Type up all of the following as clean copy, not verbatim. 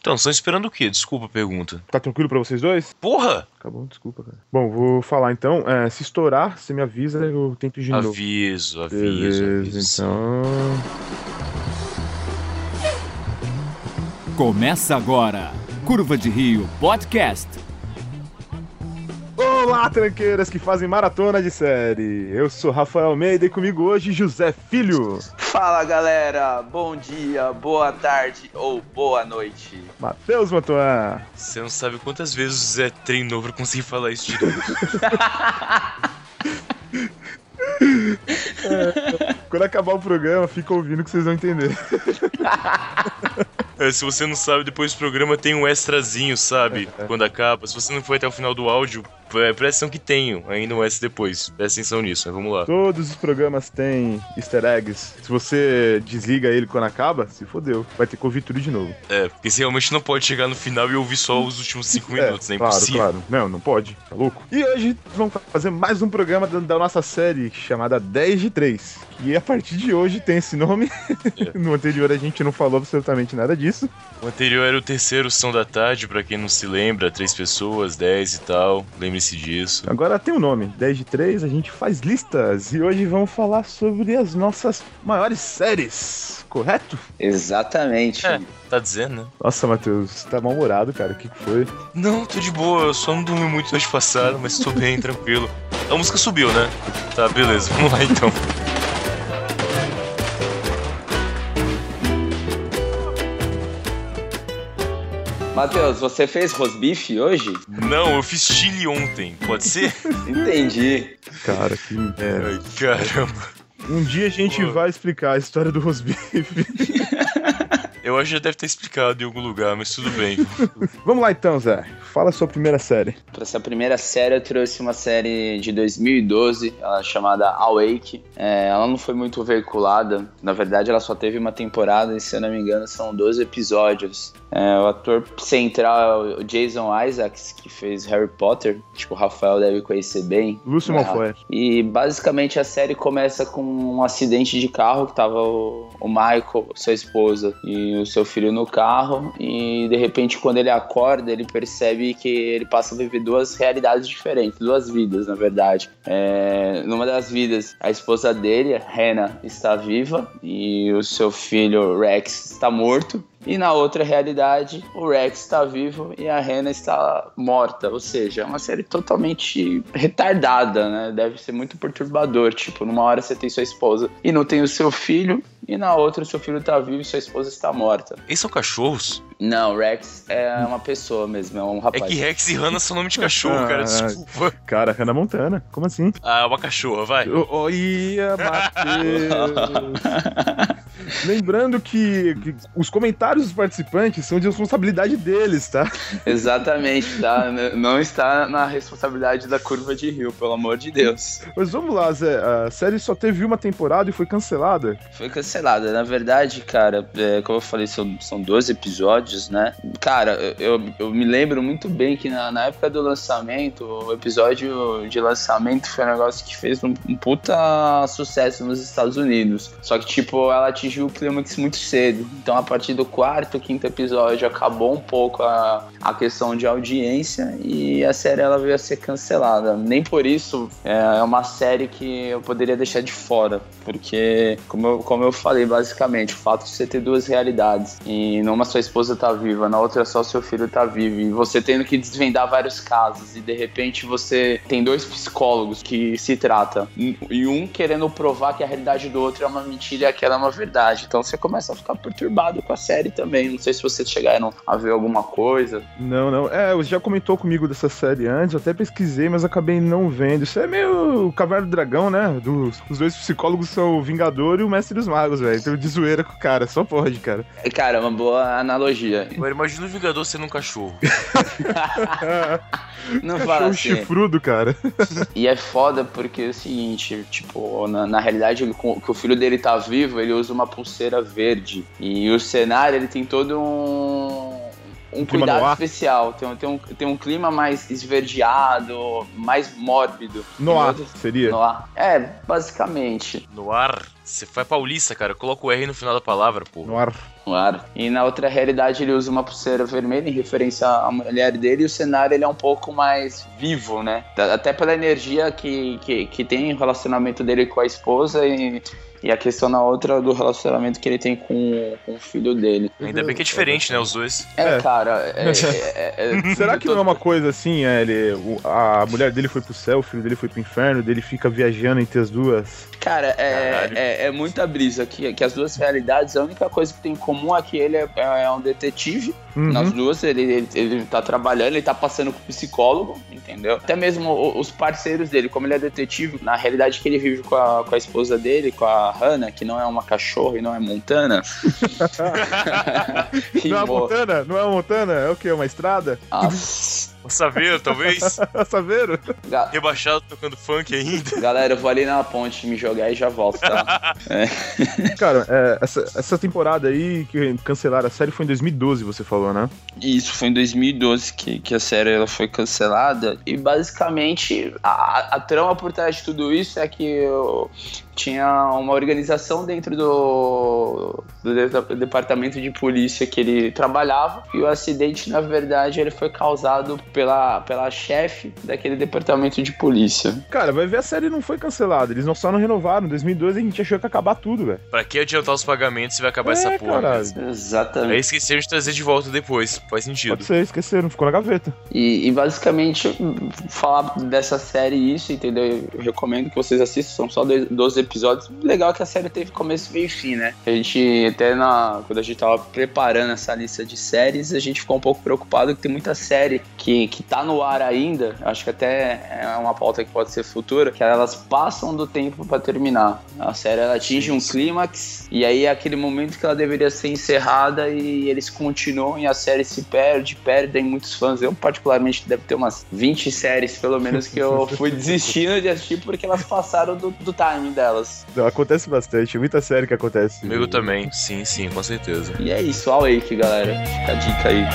Então, estão esperando o quê? Desculpa a pergunta. Tá tranquilo pra vocês dois? Porra! Acabou, desculpa, cara. Bom, vou falar então. Se estourar, você me avisa, eu tento de novo. Aviso. Então... Começa agora, Curva de Rio Podcast. Olá, tranqueiras que fazem maratona de série. Eu sou Rafael Almeida e comigo hoje José Filho. Fala, galera. Bom dia, boa tarde ou boa noite. Matheus Mantuan. Você não sabe quantas vezes o Zé treinou pra conseguir falar isso direito. Quando acabar o programa, fica ouvindo que vocês vão entender. Se você não sabe, depois do programa tem um extrazinho, sabe? Quando acaba. Se você não foi até o final do áudio, presta atenção que tem ainda um extra depois. Presta atenção nisso, mas vamos lá. Todos os programas têm easter eggs. Se você desliga ele quando acaba, se fodeu. Vai ter que ouvir tudo de novo. Porque você realmente não pode chegar no final e ouvir só os últimos 5 minutos, é impossível. Claro. Não pode, tá louco? E hoje vamos fazer mais um programa da nossa série chamada 10 de 3. Que a partir de hoje tem esse nome. No anterior a gente não falou absolutamente nada disso. O anterior era o terceiro Sessão da Tarde, pra quem não se lembra, 3 pessoas, 10 e tal, lembre-se disso. Agora tem um nome, 10 de 3, a gente faz listas e hoje vamos falar sobre as nossas maiores séries, correto? Exatamente. Tá dizendo, né? Nossa, Matheus, você tá mal-humorado, cara, o que foi? Não, tô de boa, eu só não dormi muito noite passada, mas tô bem, tranquilo. A música subiu, né? Tá, beleza, vamos lá então. Matheus, você fez rosbife hoje? Não, eu fiz chili ontem, pode ser? Entendi. Cara, que merda. Ai, caramba. Um dia a gente vai explicar a história do rosbife. Eu acho que já deve ter explicado em algum lugar, mas tudo bem. Vamos lá então, Zé. Fala a sua primeira série. Para essa primeira série eu trouxe uma série de 2012, ela é chamada Awake. Ela não foi muito veiculada, na verdade ela só teve uma temporada e se eu não me engano são 12 episódios. O ator central é o Jason Isaacs, que fez Harry Potter, tipo o Rafael deve conhecer bem. Lúcio Malfoy. E basicamente a série começa com um acidente de carro que tava o Michael, sua esposa, e o seu filho no carro, e de repente quando ele acorda ele percebe que ele passa a viver duas realidades diferentes, duas vidas na verdade. Numa das vidas a esposa dele, Hannah, está viva e o seu filho Rex está morto. E na outra realidade, o Rex está vivo e a Hannah está morta. Ou seja, é uma série totalmente retardada, né? Deve ser muito perturbador. Tipo, numa hora você tem sua esposa e não tem o seu filho, e na outra o seu filho está vivo e sua esposa está morta. Eles são cachorros? Não, Rex é uma pessoa mesmo, é um rapaz. É que Rex e Hannah são nome de cachorro, cara, desculpa. Cara, Hannah Montana, como assim? Uma cachorra, vai. Olha, Matheus. Lembrando que os comentários dos participantes são de responsabilidade deles, tá? Exatamente, tá? Não está na responsabilidade da Curva de Rio, pelo amor de Deus. Mas vamos lá, Zé. A série só teve uma temporada e foi cancelada? Foi cancelada. Na verdade, cara, como eu falei, são 12 episódios, né? Cara, eu me lembro muito bem que na época do lançamento, o episódio de lançamento foi um negócio que fez um puta sucesso nos Estados Unidos. Só que, tipo, ela atingiu o clímax muito cedo. Então, a partir do 4º, 5º episódio, acabou um pouco a questão de audiência e a série ela veio a ser cancelada. Nem por isso é uma série que eu poderia deixar de fora, porque, como eu falei, basicamente, o fato de você ter duas realidades e numa sua esposa tá viva, na outra só seu filho tá vivo, e você tendo que desvendar vários casos, e de repente você tem dois psicólogos que se tratam, e um querendo provar que a realidade do outro é uma mentira e aquela é uma verdade. Então você começa a ficar perturbado com a série também. Não sei se vocês chegaram a ver alguma coisa. Não. Você já comentou comigo dessa série antes, eu até pesquisei, mas acabei não vendo. Isso é meio Caverna do Dragão, né? Os dois psicólogos são o Vingador e o Mestre dos Magos, velho. Então de zoeira com o cara, só pode, cara. Cara, é uma boa analogia. Agora imagina o Vingador sendo um cachorro. Não cachorro fala assim. Chifrudo, cara. E é foda porque é o seguinte, tipo, na realidade, que o filho dele tá vivo, ele usa uma pulseira verde. E o cenário, ele tem todo um clima cuidado noir. especial. Tem um clima mais esverdeado, mais mórbido. Noir, seria? Noir. É, basicamente. No ar. Você foi paulista, cara. Coloca o R no final da palavra, pô. Noir. Claro. E na outra realidade ele usa uma pulseira vermelha em referência à mulher dele, e o cenário ele é um pouco mais vivo, né? Até pela energia que tem o relacionamento dele com a esposa e a questão na outra do relacionamento que ele tem com o filho dele. Ainda bem que é diferente, né, os dois. Cara... Será que não é uma coisa assim, a mulher dele foi pro céu, o filho dele foi pro inferno, dele fica viajando entre as duas? Cara, é muita brisa que as duas realidades, a única coisa que tem em comum é que ele é um detetive. Nas duas, ele tá trabalhando, ele tá passando com psicólogo, entendeu? Até mesmo os parceiros dele, como ele é detetive, na realidade que ele vive com a esposa dele, com a Hannah, que não é uma cachorra e não é Montana. Não é Montana? Não é Montana? É o quê? Uma estrada? O Saveiro, talvez? Saveiro? Rebaixado tocando funk ainda. Galera, eu vou ali na ponte me jogar e já volto, tá? Cara, essa temporada aí que cancelaram a série foi em 2012, você falou, né? Isso, foi em 2012 que a série ela foi cancelada. E basicamente a trama por trás de tudo isso é que tinha uma organização dentro do departamento de polícia que ele trabalhava, e o acidente, na verdade, ele foi causado pela chefe daquele departamento de polícia. Cara, vai ver, a série não foi cancelada, eles só não renovaram. Em 2012 a gente achou que ia acabar tudo, velho. Pra que adiantar os pagamentos se vai acabar essa porra? Mesmo? Exatamente. Aí esqueceram de trazer de volta depois, faz sentido. Pode ser, esqueceram, ficou na gaveta. E basicamente, falar dessa série isso, entendeu? Eu recomendo que vocês assistam, são só 12 episódios. Legal que a série teve começo, meio e fim, né? A gente, até quando a gente tava preparando essa lista de séries, a gente ficou um pouco preocupado que tem muita série que tá no ar ainda, acho que até é uma pauta que pode ser futura, que elas passam do tempo pra terminar. A série, ela atinge um clímax, e aí é aquele momento que ela deveria ser encerrada e eles continuam e a série se perdem muitos fãs. Eu, particularmente, deve ter umas 20 séries, pelo menos, que eu fui desistindo de assistir porque elas passaram do timing delas. Acontece bastante, muita série que acontece. Comigo também, sim, com certeza. E é isso, Awake, galera. Fica a dica aí.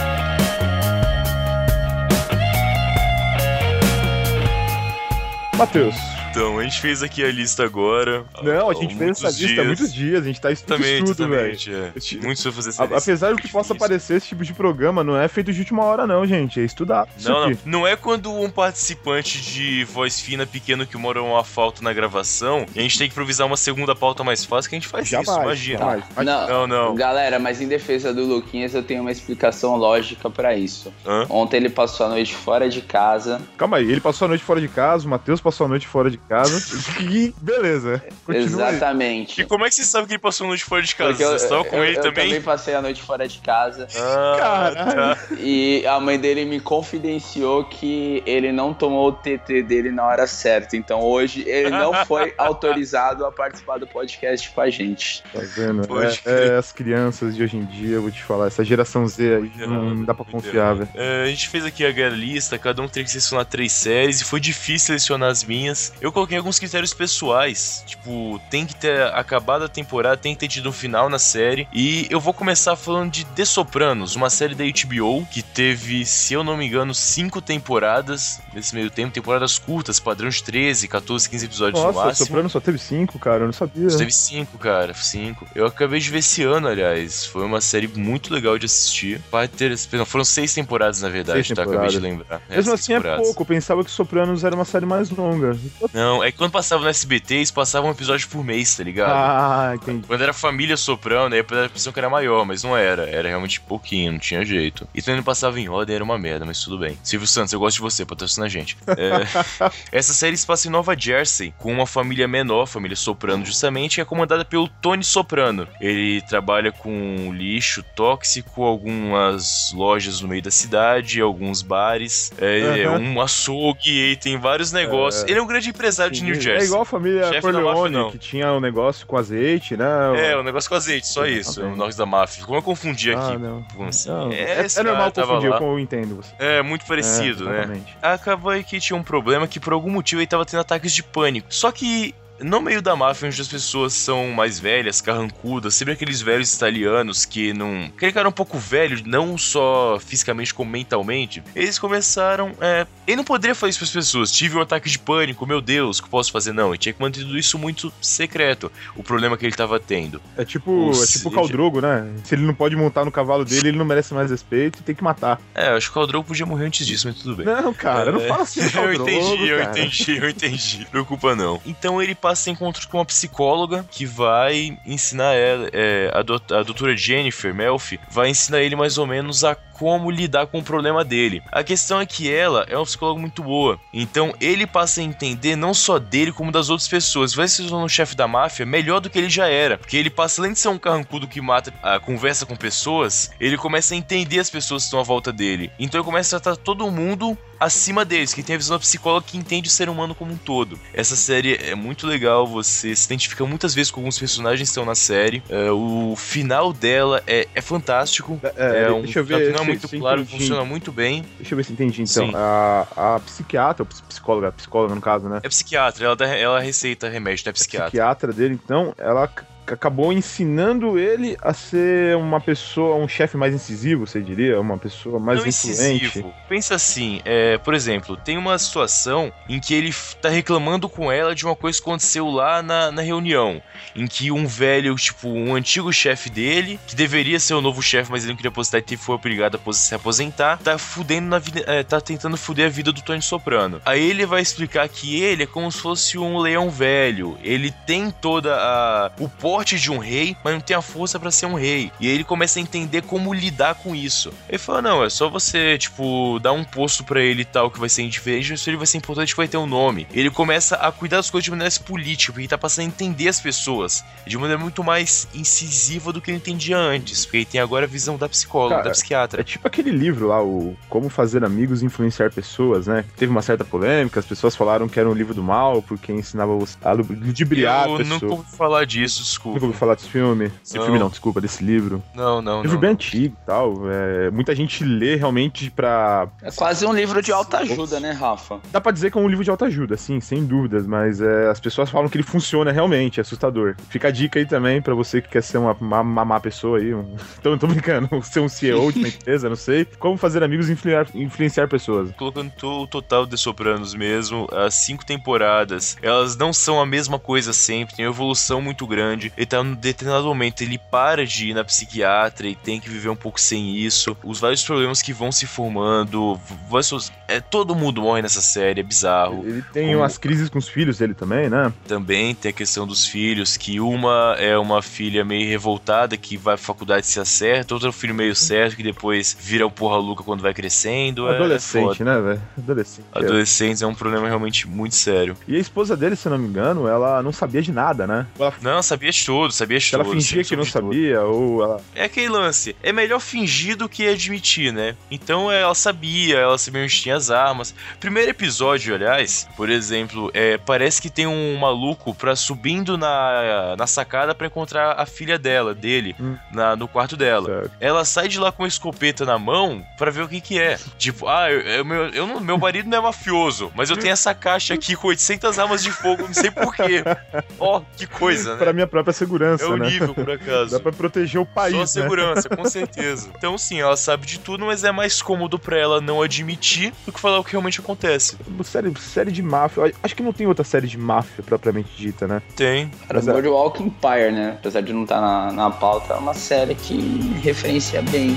Matheus. Então, a gente fez aqui a lista agora. Não, a gente fez essa lista há muitos dias, a gente tá estudando tudo, velho. Muito sobre fazer essa lista. Apesar do que possa parecer, esse tipo de programa não é feito de última hora, não, gente. É estudar. Não é quando um participante de voz fina pequeno que mora uma falta na gravação e a gente tem que improvisar uma segunda pauta mais fácil que a gente faz isso, imagina. Não. Galera, mas em defesa do Luquinhas eu tenho uma explicação lógica pra isso. Ontem ele passou a noite fora de casa. Calma aí, ele passou a noite fora de casa, o Matheus passou a noite fora de casa e beleza. Continua. Exatamente. Aí. E como é que você sabe que ele passou a noite fora de casa? Você estava com ele também? Eu também passei a noite fora de casa. Caralho. E a mãe dele me confidenciou que ele não tomou o TT dele na hora certa. Então hoje ele não foi autorizado a participar do podcast com a gente. Tá vendo? As crianças de hoje em dia, eu vou te falar, essa geração Z aí não dá pra confiar, velho. A gente fez aqui a lista, cada um tem que selecionar 3 séries e foi difícil selecionar as minhas. Eu coloquei alguns critérios pessoais, tipo, tem que ter acabado a temporada, tem que ter tido um final na série. E eu vou começar falando de The Sopranos, uma série da HBO que teve, se eu não me engano, 5 temporadas nesse meio tempo, temporadas curtas, padrão de 13, 14, 15 episódios no máximo. Nossa, Sopranos só teve 5, cara, eu não sabia. Só teve 5, cara, 5. Eu acabei de ver esse ano, aliás, foi uma série muito legal de assistir. Foram 6 temporadas, na verdade, tá? Acabei de lembrar. Mesmo assim é pouco, eu pensava que Sopranos era uma série mais longa. Não, é que quando passava no SBT, eles passavam um episódio por mês, tá ligado? Ah, entendi. Quando era Família Soprano, aí a impressão que era maior, mas não era. Era realmente pouquinho, não tinha jeito. E também não passava em ordem, era uma merda, mas tudo bem. Silvio Santos, eu gosto de você, patrocina a gente. Essa série se passa em Nova Jersey, com uma família menor, família Soprano justamente, e é comandada pelo Tony Soprano. Ele trabalha com lixo tóxico, algumas lojas no meio da cidade, alguns bares, um açougue, e tem vários negócios. Ele é um grande empresário de New Jersey. É igual a família Corleone, que tinha um negócio com azeite, né? Um negócio com azeite, só isso. O negócio da máfia. Como eu confundi aqui? Não. Assim, é normal confundir, eu entendo você. É, muito parecido, né? Acabou aí que tinha um problema que por algum motivo ele tava tendo ataques de pânico. Só que no meio da máfia, onde as pessoas são mais velhas, carrancudas, sempre aqueles velhos italianos que não... aquele cara um pouco velho, não só fisicamente como mentalmente, eles começaram... ele não poderia fazer isso para as pessoas. Tive um ataque de pânico, meu Deus, o que eu posso fazer? Não, ele tinha que manter tudo isso muito secreto, o problema que ele tava tendo. É tipo o Khal Drogo, né? Se ele não pode montar no cavalo dele, ele não merece mais respeito e tem que matar. Acho que o Khal Drogo podia morrer antes disso, mas tudo bem. Não, cara, não fala assim. Eu entendi. Preocupa não. Então ele passa em encontro com uma psicóloga que vai ensinar ela, a doutora Jennifer Melfi, vai ensinar ele mais ou menos a como lidar com o problema dele. A questão é que ela é uma psicóloga muito boa, então ele passa a entender não só dele, como das outras pessoas. Vai se tornar um chefe da máfia melhor do que ele já era, porque ele passa, além de ser um carrancudo que mata, conversa com pessoas, ele começa a entender as pessoas que estão à volta dele. Então ele começa a tratar todo mundo acima deles, que tem a visão da psicóloga que entende o ser humano como um todo. Essa série é muito legal, você se identifica muitas vezes com alguns personagens que estão na série. O final dela é fantástico. Deixa eu ver. Não é muito claro, funciona muito bem. Deixa eu ver se entendi, então. A psiquiatra, a psicóloga no caso, né? É psiquiatra, ela receita remédio, não é psiquiatra. A psiquiatra dele, então, ela acabou ensinando ele a ser uma pessoa, um chefe mais incisivo, você diria? Uma pessoa mais influente. Incisivo. Pensa assim, por exemplo, tem uma situação em que ele tá reclamando com ela de uma coisa que aconteceu lá na reunião, em que um velho, tipo, um antigo chefe dele, que deveria ser o novo chefe, mas ele não queria aposentar e foi obrigado a se aposentar, tá fudendo na vida, tá tentando fuder a vida do Tony Soprano. Aí ele vai explicar que ele é como se fosse um leão velho, ele tem toda o porte de um rei, mas não tem a força pra ser um rei. E aí ele começa a entender como lidar com isso. Ele fala, não, é só você, tipo, dar um posto pra ele e tal, que vai ser indiferente, mas ele vai ser importante, que vai ter um nome. Ele começa a cuidar das coisas de maneira política, porque ele tá passando a entender as pessoas de maneira muito mais incisiva do que ele entendia antes, porque ele tem agora a visão da psicóloga, cara, da psiquiatra. É tipo aquele livro lá, o Como Fazer Amigos e Influenciar Pessoas, né? Teve uma certa polêmica, as pessoas falaram que era um livro do mal, porque ensinava a ludibriar a pessoa. Eu nunca ouvi falar disso, desculpa. Nunca ouvi falar desse filme? Desse livro. Não. Livro bem antigo e tal. Muita gente lê realmente pra... É quase um livro de autoajuda, né, Rafa? Dá pra dizer que é um livro de autoajuda, sim, sem dúvidas, mas as pessoas falam que ele funciona realmente, é assustador. Fica a dica aí também pra você que quer ser uma má pessoa aí. Então, eu tô brincando, ser um CEO de uma empresa, não sei. Como fazer amigos e influenciar pessoas. Colocando o total de Sopranos mesmo, as 5 temporadas, elas não são a mesma coisa sempre, tem uma evolução muito grande. Ele tá num determinado momento, ele para de ir na psiquiatra e tem que viver um pouco sem isso. Os vários problemas que vão se formando, todo mundo morre nessa série, é bizarro. Ele tem umas crises com os filhos dele também, né? Também tem a questão dos filhos, que uma é uma filha meio revoltada, que vai pra faculdade e se acerta, outra é um filho meio certo, que depois vira o porra louca quando vai crescendo. Adolescente, né, velho? Adolescentes é um problema realmente muito sério. E a esposa dele, se eu não me engano, ela não sabia de nada, né? Não, sabia de tudo. Ela fingia que não sabia, ou ela... É aquele lance, é melhor fingir do que admitir, né? Então ela sabia onde tinha as armas. Primeiro episódio, aliás, por exemplo, parece que tem um maluco subindo na sacada pra encontrar a filha dele, no quarto dela. Certo. Ela sai de lá com uma escopeta na mão pra ver o que é. Tipo, meu marido não é mafioso, mas eu tenho essa caixa aqui com 800 armas de fogo, não sei porquê. Ó, que coisa, né? Pra minha própria segurança, é o nível, por acaso. Dá pra proteger o país, só a segurança, com certeza. Então, sim, ela sabe de tudo, mas é mais cômodo pra ela não admitir do que falar o que realmente acontece. Série de máfia. Acho que não tem outra série de máfia propriamente dita, né? Tem. Cara, Boardwalk Empire, né? Apesar de não estar na pauta, é uma série que referencia bem.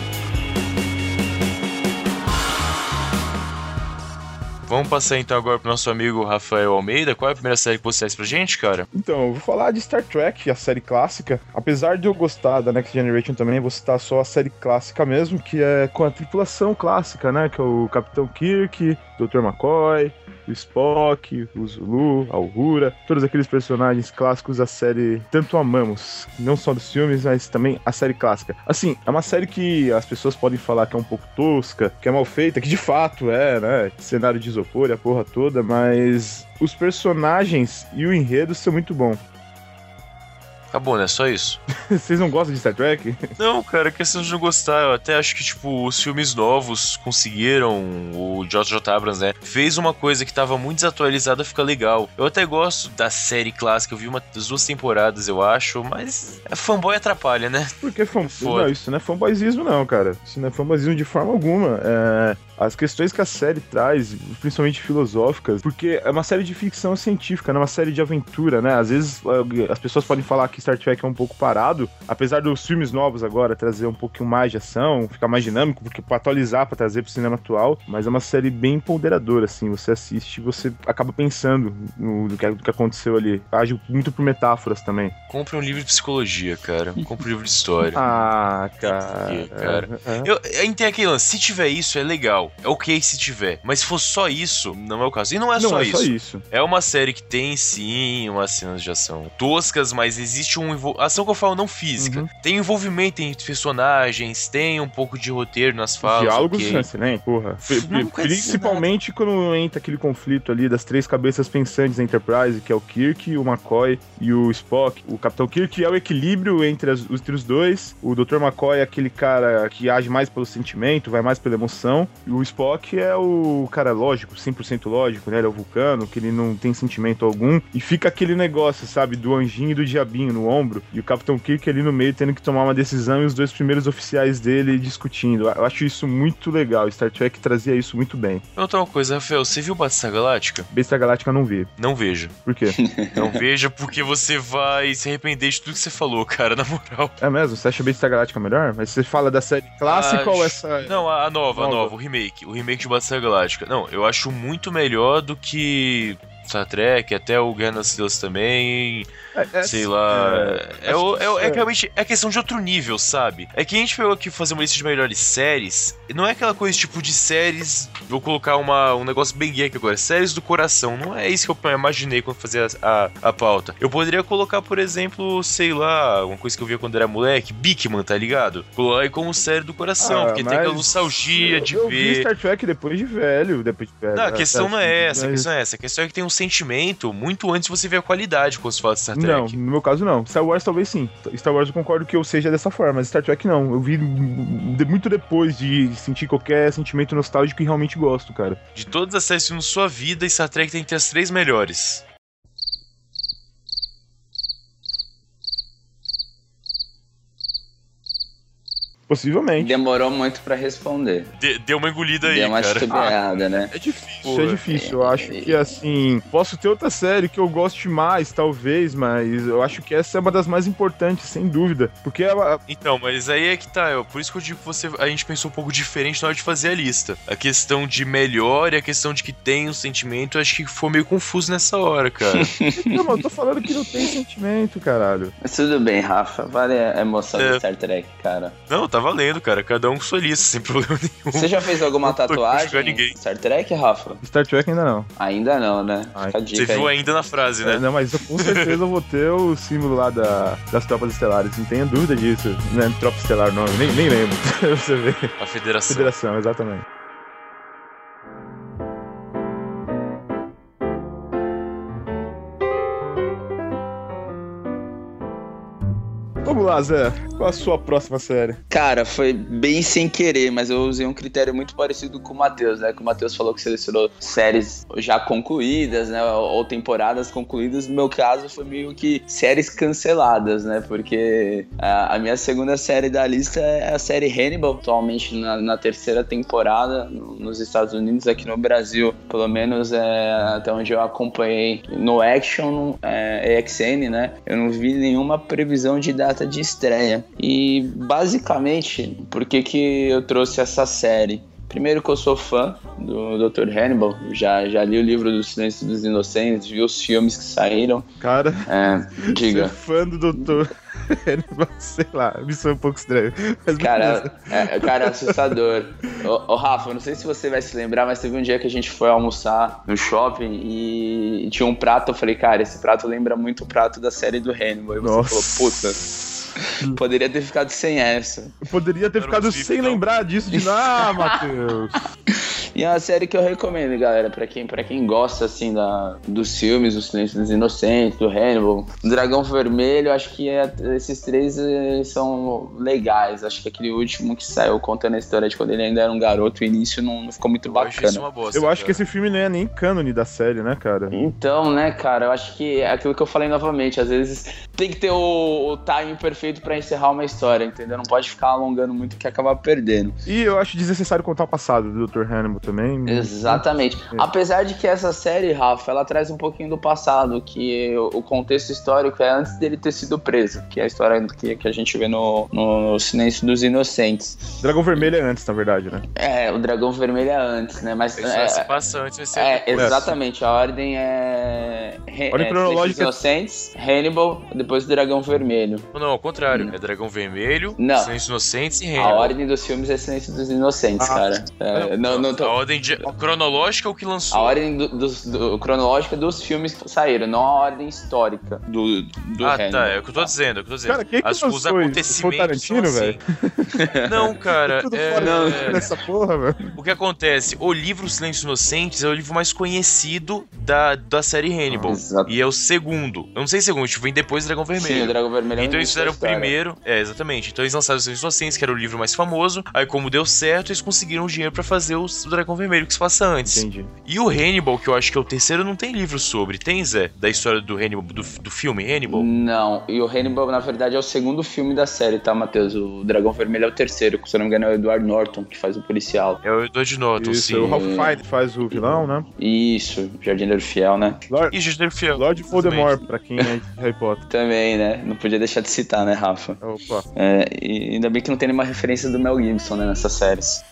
Vamos passar então agora pro nosso amigo Rafael Almeida. Qual é a primeira série que você traz pra gente, cara? Então, eu vou falar de Star Trek, a série clássica. Apesar de eu gostar da Next Generation também, vou citar só a série clássica mesmo, que é com a tripulação clássica, né? Que é o Capitão Kirk, Dr. McCoy, o Spock, o Zulu, a Uhura, todos aqueles personagens clássicos da série tanto amamos, não só dos filmes, mas também a série clássica. Assim, é uma série que as pessoas podem falar que é um pouco tosca, que é mal feita, que de fato é, né? Cenário de isopor e a porra toda, mas os personagens e o enredo são muito bons. Acabou, né? Só isso. Vocês não gostam de Star Trek? Não, cara, questão de não gostar. Eu até acho que, tipo, os filmes novos conseguiram. O J.J. Abrams, né? Fez uma coisa que tava muito desatualizada, fica legal. Eu até gosto da série clássica. Eu vi das 2 temporadas, eu acho. Mas fanboy atrapalha, né? Porque não, isso não é fanboyzismo, não, cara. Isso não é fanboyzismo de forma alguma. As questões que a série traz, principalmente filosóficas, porque é uma série de ficção científica, não é uma série de aventura, né? Às vezes as pessoas podem falar que Star Trek é um pouco parado, apesar dos filmes novos agora trazer um pouquinho mais de ação, ficar mais dinâmico, porque pra atualizar, pra trazer pro cinema atual, mas é uma série bem empoderadora, assim, você assiste e você acaba pensando no que aconteceu ali. Age muito por metáforas também. Compre um livro de psicologia, cara. Compre um livro de história. Cara. Tem aquele lance, se tiver isso, é legal. É ok se tiver. Mas se for só isso, não é o caso. E não é só isso. É uma série que tem, sim, umas cenas de ação toscas, mas existe ação que eu falo não física. Uhum. Tem envolvimento entre personagens, tem um pouco de roteiro nas falas. Diálogos são excelentes, porra. Principalmente quando entra aquele conflito ali das 3 cabeças pensantes da Enterprise, que é o Kirk, o McCoy e o Spock. O Capitão Kirk é o equilíbrio entre os dois. O Dr. McCoy é aquele cara que age mais pelo sentimento, vai mais pela emoção. E o Spock é o cara lógico, 100% lógico, né? Ele é o Vulcano, que ele não tem sentimento algum. E fica aquele negócio, sabe? Do anjinho e do diabinho no ombro. E o Capitão Kirk ali no meio tendo que tomar uma decisão e os 2 primeiros oficiais dele discutindo. Eu acho isso muito legal. Star Trek trazia isso muito bem. Outra uma coisa, Rafael, você viu Battlestar Galáctica? Battlestar Galáctica não vi. Não veja. Por quê? Não veja porque você vai se arrepender de tudo que você falou, cara, na moral. É mesmo? Você acha Battlestar Galáctica melhor? Mas você fala da série clássica ou essa... Não, a nova, o remake. O remake de Battlestar Galáctica. Não, eu acho muito melhor do que Star Trek, até o Guerra nas Estrelas também, sei lá, realmente é questão de outro nível, sabe? É que a gente pegou aqui fazer uma lista de melhores séries, não é aquela coisa tipo de séries, vou colocar um negócio bem gay aqui agora, séries do coração, não é isso que eu imaginei quando fazia a pauta. Eu poderia colocar, por exemplo, sei lá, uma coisa que eu via quando era moleque, Bigman, tá ligado? Colocar aí como série do coração, porque tem aquela nostalgia de ver... Eu vi Star Trek depois de velho. Não, a questão não é essa, a questão é que tem um sentimento muito antes de você ver a qualidade quando se fala de Star Trek. Não, no meu caso não. Star Wars talvez sim. Star Wars eu concordo que eu seja dessa forma, mas Star Trek não. Eu vi muito depois de sentir qualquer sentimento nostálgico e realmente gosto, cara. De todas as séries na sua vida, Star Trek tem entre as 3 melhores. Possivelmente. Demorou muito pra responder. Deu uma engolida aí, cara. Deu uma estubeada, né? É difícil. Eu acho que, assim, posso ter outra série que eu goste mais, talvez, mas eu acho que essa é uma das mais importantes, sem dúvida. Porque ela... Então, mas aí é que tá, por isso que eu digo que a gente pensou um pouco diferente na hora de fazer a lista. A questão de melhor e a questão de que tem um sentimento, eu acho que foi meio confuso nessa hora, cara. Não, mas eu tô falando que não tem sentimento, caralho. Mas tudo bem, Rafa. Vale a emoção do Star Trek, cara. Não, tá valendo, cara. Cada um com sua lista, sem problema nenhum. Você já fez alguma tatuagem em Star Trek, Rafa? Star Trek ainda não. Ainda não, né? Fica a dica. Você viu ainda na frase, né? Não, mas com certeza eu vou ter o símbolo lá das tropas estelares. Não tenha dúvida disso. Não é tropa estelar o nome, nem lembro. Você vê. A Federação. Federação, exatamente. Vamos lá, Zé. Qual a sua próxima série? Cara, foi bem sem querer, mas eu usei um critério muito parecido com o Matheus, né? Que o Matheus falou que selecionou séries já concluídas, né? Ou temporadas concluídas. No meu caso, foi meio que séries canceladas, né? Porque a minha segunda série da lista é a série Hannibal, atualmente na 3ª temporada nos Estados Unidos. Aqui no Brasil, pelo menos até onde eu acompanhei no Action, AXN, né? Eu não vi nenhuma previsão de data de estreia. E basicamente, por que eu trouxe essa série? Primeiro que eu sou fã do Dr. Hannibal, já li o livro do Silêncio dos Inocentes, vi os filmes que saíram. Cara, diga. Ser fã do Dr. Hannibal, sei lá, me soa um pouco estranho. Cara, é assustador. Ô Rafa, eu não sei se você vai se lembrar, mas teve um dia que a gente foi almoçar no shopping e tinha um prato, eu falei, cara, esse prato lembra muito o prato da série do Hannibal. E você falou, puta... Poderia ter ficado sem essa. Eu poderia ter ficado sem lembrar disso de nada, Matheus. E é uma série que eu recomendo, galera, pra quem gosta, assim, dos filmes, do Silêncio dos Inocentes, do Hannibal, do Dragão Vermelho, acho que esses três são legais. Acho que aquele último que saiu contando a história de quando ele ainda era um garoto, o início não ficou muito bacana. Eu acho que esse filme não é nem cânone da série, né, cara? Então, né, cara, eu acho que é aquilo que eu falei novamente, às vezes tem que ter o timing perfeito pra encerrar uma história, entendeu? Não pode ficar alongando muito que acabar perdendo. E eu acho desnecessário contar o passado do Dr. Hannibal também. Exatamente. Apesar de que essa série, Rafa, ela traz um pouquinho do passado, que o contexto histórico é antes dele ter sido preso, que é a história que a gente vê no Silêncio dos Inocentes. Dragão Vermelho é antes, na verdade, né? O Dragão Vermelho é antes, né? Mas se passa antes, vai ser exatamente. A ordem é ordem cronológica. Inocentes, Hannibal, depois o Dragão Vermelho. Não, ao contrário. É Dragão Vermelho, Silêncio dos Inocentes e Hannibal. A ordem dos filmes é Silêncio dos Inocentes, cara. A ordem cronológica é o que lançou. A ordem cronológica dos filmes que saíram, não a ordem histórica do Hannibal. Tá, é o que eu tô dizendo. Cara, quem que os acontecimentos foi o Tarantino, assim. velho? Não, cara. Tudo fora dessa porra, velho. O que acontece? O livro Silêncio dos Inocentes é o livro mais conhecido da série Hannibal. E é o segundo. Eu não sei segundo, tipo, vem depois do Dragão Vermelho. Sim, o Dragão Vermelho. Então eles fizeram o primeiro. Exatamente. Então eles lançaram o Silêncio dos Inocentes, que era o livro mais famoso. Aí, como deu certo, eles conseguiram dinheiro pra fazer o Dragão Vermelho, que se passa antes. Entendi. E o Hannibal, que eu acho que é o terceiro, não tem livro sobre. Tem, Zé? Da história do Hannibal, do filme Hannibal? Não. E o Hannibal, na verdade, é o segundo filme da série, tá, Matheus? O Dragão Vermelho é o terceiro, que se eu não me engano é o Edward Norton, que faz o policial. É o Edward Norton, Isso, sim. O Ralph Fiennes faz o vilão, né? Isso, Jardineiro Fiel, né? Jardineiro Fiel. Lord Voldemort, pra quem é de Harry Potter. Também, né? Não podia deixar de citar, né, Rafa? Opa. E ainda bem que não tem nenhuma referência do Mel Gibson, né, nessas séries.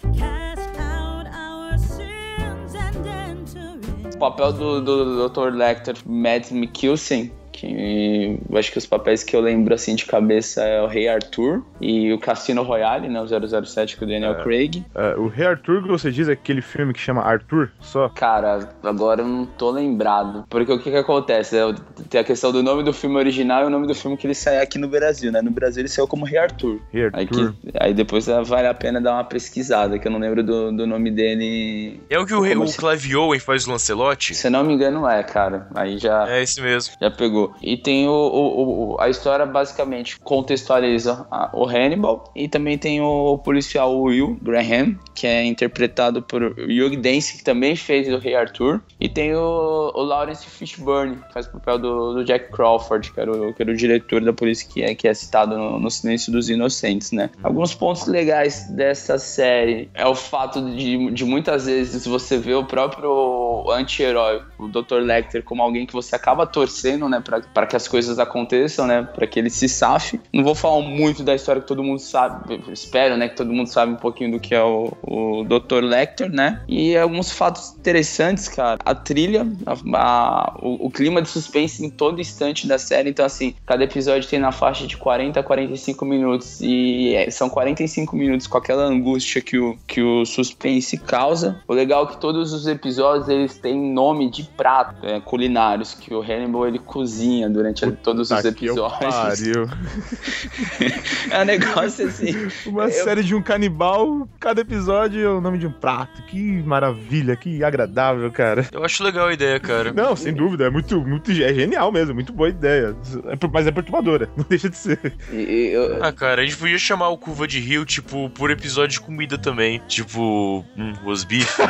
O papel do Dr. Lecter, Mads Mikkelsen, que eu acho que os papéis que eu lembro assim de cabeça é o Rei Arthur e o Cassino Royale, né, o 007 com o Daniel Craig. O Rei Arthur, que você diz, é aquele filme que chama Arthur, só? Cara, agora eu não tô lembrado, porque o que acontece, tem a questão do nome do filme original e o nome do filme que ele saiu aqui no Brasil, né, no Brasil ele saiu como Rei Arthur. Rei Arthur. Aí depois vale a pena dar uma pesquisada, que eu não lembro do nome dele. É o que o Clive Owen faz o Lancelot? Se não me engano cara, aí já... É esse mesmo. Já pegou. E tem a história basicamente contextualiza o Hannibal e também tem o policial Will Graham, que é interpretado por Hugh Dancy, que também fez o Rei Arthur, e tem o Lawrence Fishburne, que faz o papel do Jack Crawford, que era o diretor da polícia que é citado no Silêncio dos Inocentes, né? Alguns pontos legais dessa série é o fato de muitas vezes você ver o próprio anti-herói, o Dr. Lecter, como alguém que você acaba torcendo, né, para que as coisas aconteçam, né, para que ele se safe. Não vou falar muito da história que todo mundo sabe, espero, né, que todo mundo sabe um pouquinho do que é o Dr. Lecter, né, e alguns fatos interessantes, cara, a trilha, o clima de suspense em todo instante da série, então assim, cada episódio tem na faixa de 40 a 45 minutos e são 45 minutos com aquela angústia que o suspense causa. O legal é que todos os episódios, eles têm nome de prato culinários, que o Hannibal, ele cozinha durante todos os episódios. É um negócio assim. Uma série de um canibal, cada episódio é o nome de um prato. Que maravilha, que agradável, cara. Eu acho legal a ideia, cara. Não, sem dúvida, é genial mesmo, muito boa idea. Mas é perturbadora, não deixa de ser. Cara, a gente podia chamar o Curva de Rio, tipo, por episódio de comida também. Tipo, rosbife.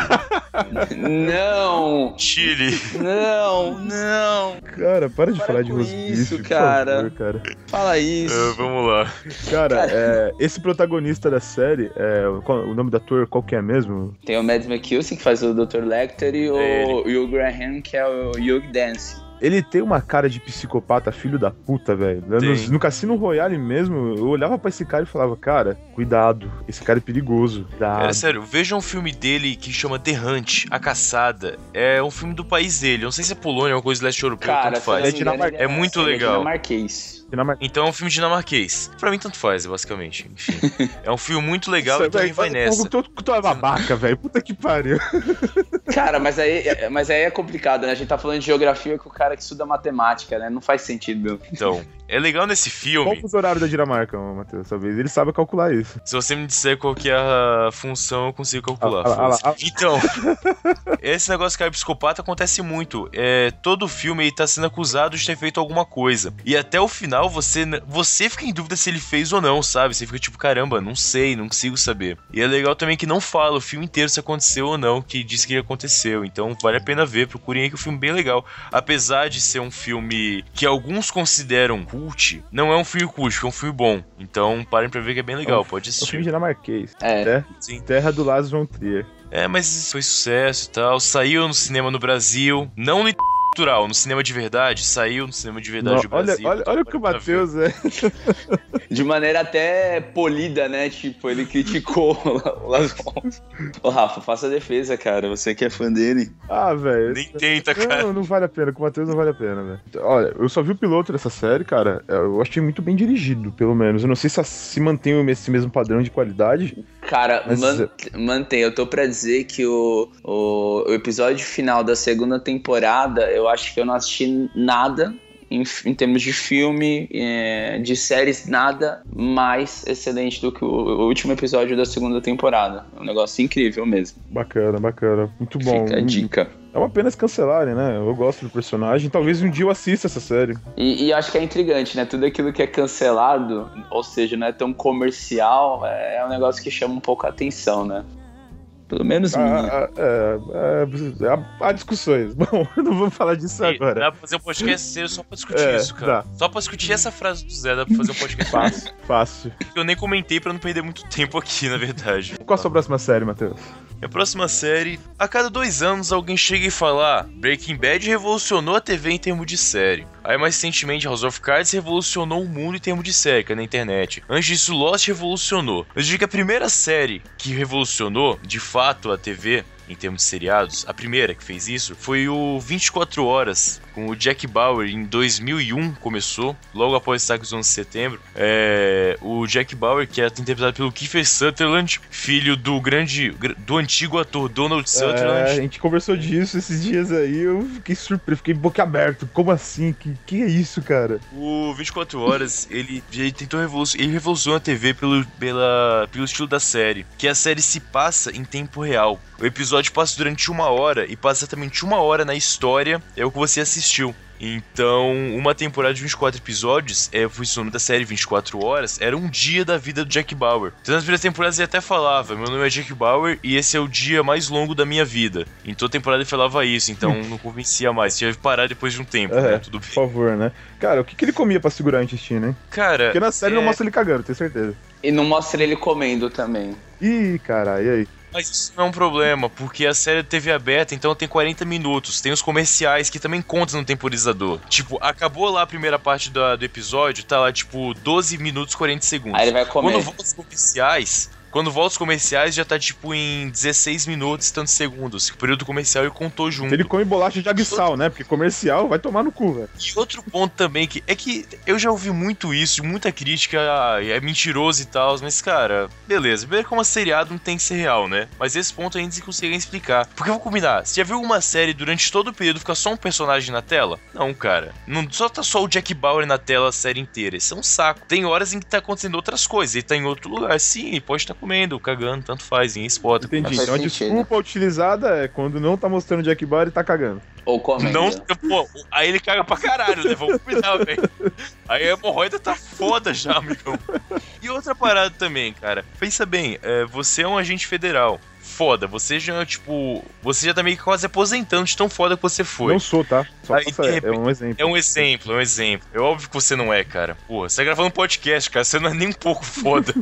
Não! Chile. Não! Cara, para de falar de rosbife, isso, cara. Por favor, cara. Fala isso. Vamos lá. Cara, esse protagonista da série, o nome do ator, qual que é mesmo? Tem o Mads Mikkelsen, que faz o Dr. Lecter, e o Hugh Graham, que é o Hugh Dancy. Ele tem uma cara de psicopata, filho da puta, velho. No Cassino Royale mesmo, eu olhava pra esse cara e falava, cara, cuidado, esse cara é perigoso. Cara, sério, veja um filme dele que chama The Hunt, A Caçada. É um filme do país dele, eu não sei se é Polônia ou coisa do leste europeu, cara, tanto faz. É muito legal. É dinamarquês. Então é um filme dinamarquês. Pra mim, tanto faz, basicamente. Enfim. É um filme muito legal e também vai nessa. Tu é babaca, velho. Puta que pariu. Cara, mas aí é complicado, né? A gente tá falando de geografia com o cara que estuda matemática, né? Não faz sentido. Então, é legal nesse filme... Qual o fuso horário da Dinamarca, Matheus? Talvez ele saiba calcular isso. Se você me disser qual que é a função, eu consigo calcular. Então, esse negócio de cara psicopata acontece muito. Todo filme ele tá sendo acusado de ter feito alguma coisa. E até o final, você fica em dúvida se ele fez ou não, sabe? Você fica tipo, caramba, não sei, não consigo saber. E é legal também que não fala o filme inteiro se aconteceu ou não, que diz que aconteceu. Então vale a pena ver, procurem aí que o filme é bem legal. Apesar de ser um filme que alguns consideram cult, não é um filme cult, é um filme bom. Então parem pra ver que é bem legal, pode assistir. É um filme dinamarquês. Sim. Terra do Lars von Trier. Mas foi sucesso e tal. Saiu no cinema no Brasil, não no cultural, no cinema de verdade, saiu no cinema de verdade do Brasil. Olha o que o Matheus é. De maneira até polida, né? Tipo, ele criticou o Lars von Trier. Ô, Rafa, faça a defesa, cara. Você que é fã dele. Velho. Nem tenta, cara. Não vale a pena. Com o Matheus não vale a pena, velho. Olha, eu só vi o piloto dessa série, cara. Eu achei muito bem dirigido, pelo menos. Eu não sei se mantém esse mesmo padrão de qualidade. Cara, mantém. Eu tô pra dizer que o episódio final da segunda temporada, eu acho que eu não assisti nada em termos de filme, de séries, nada mais excelente do que o último episódio da segunda temporada. É um negócio incrível mesmo. Bacana. Muito bom. Fica a dica. É uma pena se cancelarem, né? Eu gosto do personagem. Talvez um dia eu assista essa série. E acho que é intrigante, né? Tudo aquilo que é cancelado, ou seja, não é tão comercial, é um negócio que chama um pouco a atenção, né? Pelo menos há discussões. Bom, não vamos falar disso agora. Dá pra fazer um podcast sério só pra discutir isso, cara. Dá. Só pra discutir essa frase do Zé, dá pra fazer um podcast fácil. Eu nem comentei pra não perder muito tempo aqui, na verdade. Qual a sua próxima série, Matheus? A próxima série, a cada 2 anos alguém chega e fala: Breaking Bad revolucionou a TV em termos de série. Aí mais recentemente House of Cards revolucionou o mundo em termos de série, que é na internet. Antes disso Lost revolucionou. Eu digo que a primeira série que revolucionou, de fato, a TV em termos de seriados, a primeira que fez isso foi o 24 Horas, com o Jack Bauer, em 2001 começou, logo após o ataque dos 11 de setembro. O Jack Bauer, que era interpretado pelo Kiefer Sutherland, filho do antigo ator Donald Sutherland. A gente conversou disso esses dias aí, eu fiquei surpreso, fiquei boquiaberto. Como assim? Que é isso, cara? O 24 Horas, ele tentou revolucionou a TV pelo estilo da série, que a série se passa em tempo real. O episódio passa durante 1 hora e passa exatamente 1 hora na história, é o que você assistiu. Então, uma temporada de 24 episódios, funcionando da série 24 horas, era um dia da vida do Jack Bauer. Então, nas primeiras temporadas ele até falava: meu nome é Jack Bauer e esse é o dia mais longo da minha vida. Em toda temporada ele falava isso, então não convencia mais. Tinha que parar depois de um tempo, né? Tudo bem. Por favor, né? Cara, o que ele comia pra segurar o intestino, hein? Cara, porque na série não mostra ele cagando, tenho certeza. E não mostra ele comendo também. Ih, caralho, e aí? Mas isso não é um problema, porque a série é TV aberta, então tem 40 minutos. Tem os comerciais que também contam no temporizador. Tipo, acabou lá a primeira parte do episódio, tá lá, tipo, 12 minutos e 40 segundos. Aí ele vai comer. Quando volta os comerciais, já tá tipo em 16 minutos e tantos segundos. O período comercial ele contou junto. Ele come bolacha de água e sal, né? Porque comercial vai tomar no cu, velho. E outro ponto também, que eu já ouvi muito isso, muita crítica, é mentiroso e tal, mas cara, beleza. Ver como seriado não tem que ser real, né? Mas esse ponto ainda se conseguem explicar. Porque eu vou combinar, você já viu uma série durante todo o período ficar só um personagem na tela? Não, cara. Não tá só o Jack Bauer na tela a série inteira. Isso é um saco. Tem horas em que tá acontecendo outras coisas. Ele tá em outro lugar. Sim, ele pode estar comendo, cagando, tanto faz, em spot. Entendi. Então a desculpa utilizada é quando não tá mostrando o Jack Bauer e tá cagando. Ou comendo. Não, pô, aí ele caga pra caralho, né? Vamos cuidar, velho. Aí a hemorroida tá foda já, amigão. E outra parada também, cara. Pensa bem, você é um agente federal. Foda, você já tá meio que quase aposentando de tão foda que você foi. Não sou, tá? Só aí, é um exemplo. É um exemplo. É óbvio que você não é, cara. Porra, você tá gravando um podcast, cara, você não é nem um pouco foda.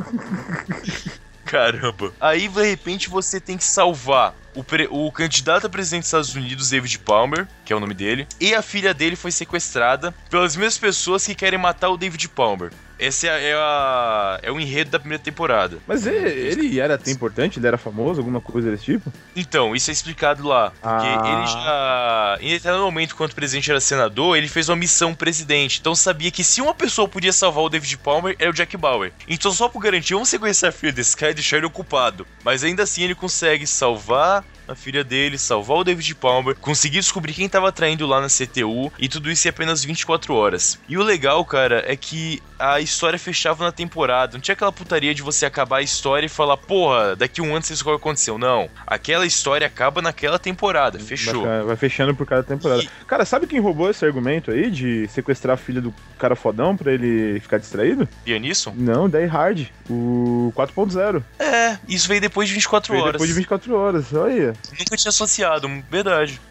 Caramba. Aí, de repente, você tem que salvar o candidato a presidente dos Estados Unidos, David Palmer, que é o nome dele, e a filha dele foi sequestrada pelas mesmas pessoas que querem matar o David Palmer. Esse é o enredo da primeira temporada. Mas ele era até importante? Ele era famoso? Alguma coisa desse tipo? Então, isso é explicado lá. Porque ele já... Em determinado momento, quando o presidente era senador, ele fez uma missão presidente. Então sabia que se uma pessoa podia salvar o David Palmer, era o Jack Bauer. Então só por garantir, vamos sequestrar a filha desse cara e deixar ele ocupado. Mas ainda assim ele consegue salvar a filha dele, salvar o David Palmer, conseguir descobrir quem tava traindo lá na CTU, e tudo isso em apenas 24 horas. E o legal, cara, é que a história fechava na temporada. Não tinha aquela putaria de você acabar a história e falar, porra, daqui um ano você descobre o que aconteceu. Não. Aquela história acaba naquela temporada. Fechou. Vai fechando por cada temporada. Cara, sabe quem roubou esse argumento aí de sequestrar a filha do cara fodão pra ele ficar distraído? Pianisson? Não, Die Hard. O 4.0. Isso veio depois de 24 horas. Depois de 24 horas, olha. Nunca tinha associado, verdade.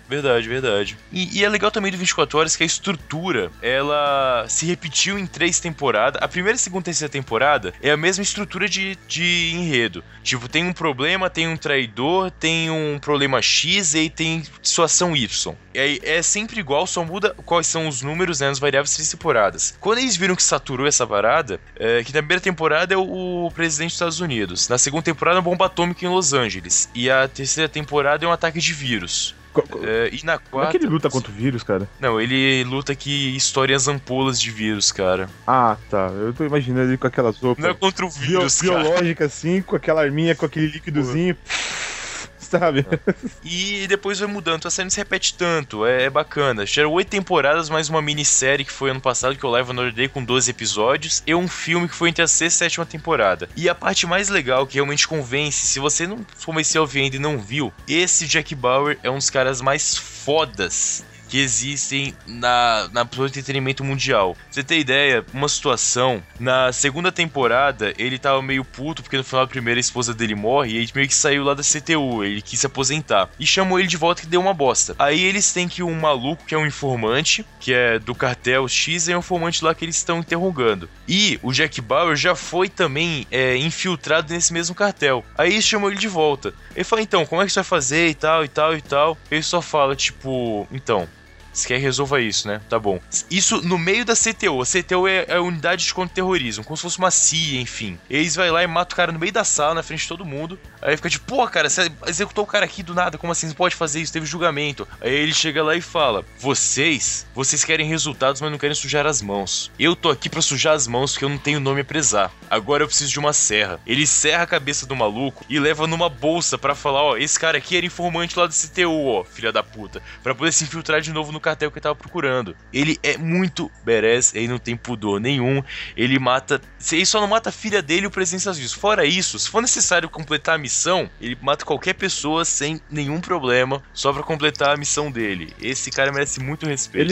E é legal também do 24 Horas que a estrutura, ela se repetiu em 3 temporadas. A primeira, segunda e terceira temporada é a mesma estrutura de enredo. Tipo, tem um problema, tem um traidor, tem um problema X e aí tem situação Y. E aí é sempre igual, só muda quais são os números, né, nas variáveis 3 temporadas. Quando eles viram que saturou essa parada, que na primeira temporada é o presidente dos Estados Unidos, na segunda temporada é uma bomba atômica em Los Angeles, e a terceira temporada é um ataque de vírus. E na quarta... Como é que ele luta contra o vírus, cara? Não, ele luta que estourem as ampolas de vírus, cara. Ah, tá. Eu tô imaginando ele com aquelas roupas... Não é contra o vírus, cara. Biológica, assim, com aquela arminha, com aquele líquidozinho... Sabe? E depois vai mudando, a série não se repete tanto, é bacana. Tiveram 8 temporadas, mais uma minissérie que foi ano passado, que eu Live and Order com 12 episódios, e um filme que foi entre a 6ª e 7ª temporada. E a parte mais legal, que realmente convence, se você não comecei a ouvir ainda e não viu, esse Jack Bauer é um dos caras mais fodas que existem pro entretenimento mundial. Pra você ter ideia, uma situação, na segunda temporada, ele tava meio puto, porque no final da primeira a esposa dele morre, e ele meio que saiu lá da CTU, ele quis se aposentar. E chamou ele de volta, que deu uma bosta. Aí eles têm que um maluco, que é um informante, que é do cartel X, é um informante lá que eles estão interrogando. E o Jack Bauer já foi também infiltrado nesse mesmo cartel. Aí eles chamam ele de volta. Ele fala, então, como é que você vai fazer e tal, e tal, e tal. Ele só fala, tipo, então... Você quer que resolva isso, né? Tá bom. Isso no meio da CTU. A CTU é a unidade de contra-terrorismo, como se fosse uma CIA, enfim. Eles vai lá e matam o cara no meio da sala, na frente de todo mundo. Aí fica tipo, pô, cara, você executou o cara aqui do nada, como assim? Você pode fazer isso? Teve julgamento. Aí ele chega lá e fala, vocês querem resultados, mas não querem sujar as mãos. Eu tô aqui pra sujar as mãos porque eu não tenho nome a prezar. Agora eu preciso de uma serra. Ele serra a cabeça do maluco e leva numa bolsa pra falar, ó, esse cara aqui era informante lá da CTU, ó, filha da puta. Pra poder se infiltrar de novo no cartel que ele tava procurando. Ele é muito badass, ele não tem pudor nenhum. Ele só não mata a filha dele e o presidente dos Estados Unidos. Fora isso, se for necessário completar a missão, ele mata qualquer pessoa sem nenhum problema, só pra completar a missão dele. Esse cara merece muito respeito.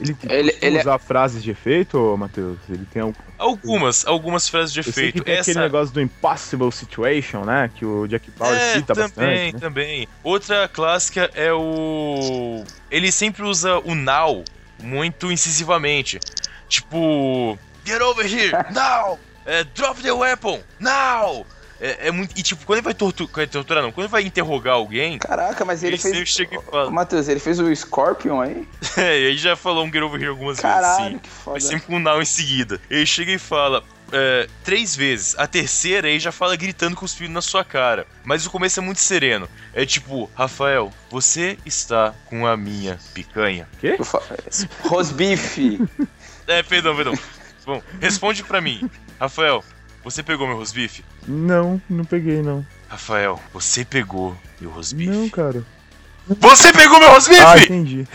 Ele usar frases de efeito, Matheus? Ele tem algumas frases de efeito. Tem aquele negócio do impossible situation, né? Que o Jack Bauer cita bastante. Né? Também. Outra clássica é o... Ele sempre usa o now muito incisivamente. Tipo... Get over here, now! Drop the weapon, now! É muito... E tipo, quando ele vai torturar, não, quando ele vai interrogar alguém... Caraca, mas ele fez... Chega e fala... Matheus, ele fez o Scorpion aí? E aí já falou um Get over here algumas vezes, sim. Que foda. Mas sempre com um now em seguida. Ele chega e fala... 3 vezes. A terceira aí já fala gritando, cuspindo na sua cara. Mas o começo é muito sereno. É tipo, Rafael, você está com a minha picanha? Quê? Rosbife. Perdão. Bom, responde pra mim. Rafael, você pegou meu rosbife? Não peguei, não. Rafael, você pegou meu rosbife? Não, cara. Você pegou meu rosbife? Ah, entendi.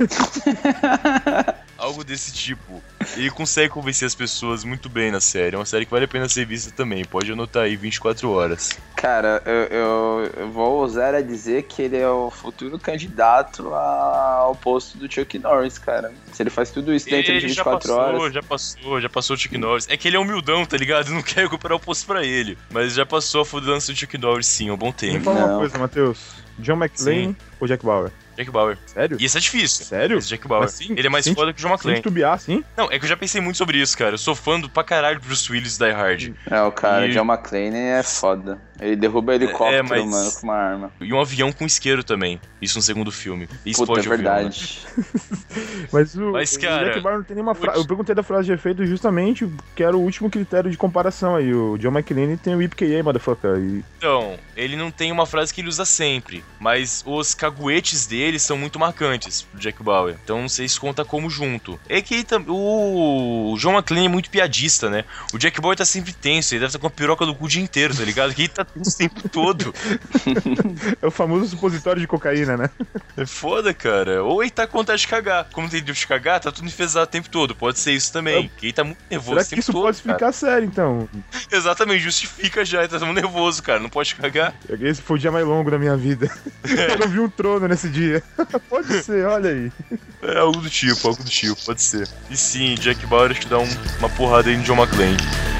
Algo desse tipo. Ele consegue convencer as pessoas muito bem na série. É uma série que vale a pena ser vista também. Pode anotar aí, 24 horas. Cara, eu vou ousar a dizer que ele é o futuro candidato ao posto do Chuck Norris, cara. Se ele faz tudo isso dentro de 24 horas... Já passou o Chuck Norris. É que ele é humildão, tá ligado? Não quer recuperar o posto pra ele. Mas já passou a fodança do Chuck Norris, sim, há um bom tempo. Me fala uma coisa, Matheus. John McClane ou Jack Bauer? Jack Bauer. Sério? E isso é difícil. Sério? Esse Jack Bauer. Assim, ele é mais foda que o John McClane. Sem titubear, sim? Não, é que eu já pensei muito sobre isso, cara. Eu sou fã pra caralho do Bruce Willis Die Hard. O cara, John McClane é foda. Ele derruba helicóptero, mano, com uma arma. E um avião com isqueiro também. Isso no segundo filme. E Puta, explode é o avião, verdade. Mas, cara, o Jack Bauer não tem nenhuma frase. Eu perguntei da frase de efeito justamente que era o último critério de comparação aí. O John McClane tem o IPKA, motherfucker. Então, ele não tem uma frase que ele usa sempre, mas os caguetes dele são muito marcantes pro Jack Bauer. Então não sei se conta como junto. É que o John McClane é muito piadista, né? O Jack Bauer tá sempre tenso, ele deve estar com a piroca do cu o dia inteiro, tá ligado? Que ele tá tenso o tempo todo. É o famoso supositório de cocaína, né? É foda, cara. Ou ele tá com vontade de cagar. Como tem de cagar, tá tudo enfesado o tempo todo. Pode ser isso também. Que ele tá muito nervoso Será o tempo que isso todo, pode explicar a série, então? Exatamente, justifica já. Ele tá muito nervoso, cara. Não pode cagar. Esse foi o dia mais longo da minha vida. Eu não vi um trono nesse dia. Pode ser, olha aí. É algo do tipo, pode ser. E sim, Jack Bauer acho que dá uma porrada aí no John McClane.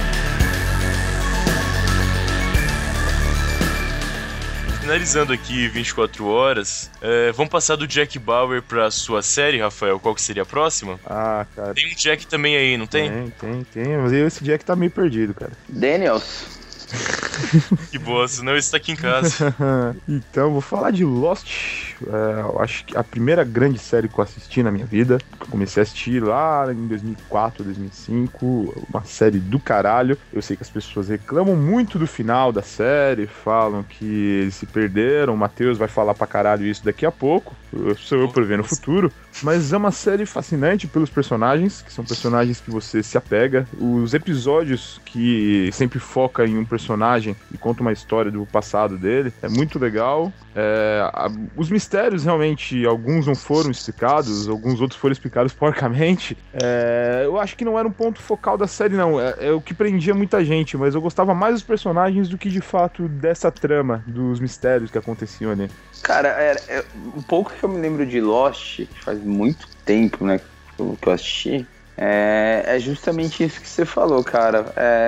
Finalizando aqui 24 horas, vamos passar do Jack Bauer pra sua série, Rafael. Qual que seria a próxima? Ah, cara. Tem um Jack também aí, não tem? Tem. Mas esse Jack tá meio perdido, cara. Daniels. Que bosta, não, esse tá aqui em casa. Então, vou falar de Lost. Eu acho que a primeira grande série que eu assisti na minha vida. Eu comecei a assistir lá em 2004, 2005. Uma série do caralho. Eu sei que as pessoas reclamam muito do final da série. Falam que eles se perderam. O Matheus vai falar pra caralho isso daqui a pouco. Sou eu por ver no futuro. Mas é uma série fascinante pelos personagens, que são personagens que você se apega. Os episódios que sempre foca em um personagem e conta uma história do passado dele é muito legal. Os mistérios, realmente, alguns não foram explicados, alguns outros foram explicados porcamente. Eu acho que não era um ponto focal da série, não. É o que prendia muita gente, mas eu gostava mais dos personagens do que, de fato, dessa trama, dos mistérios que aconteciam ali. Cara, um pouco que eu me lembro de Lost, que faz muito tempo, né, que eu assisti, é justamente isso que você falou, cara.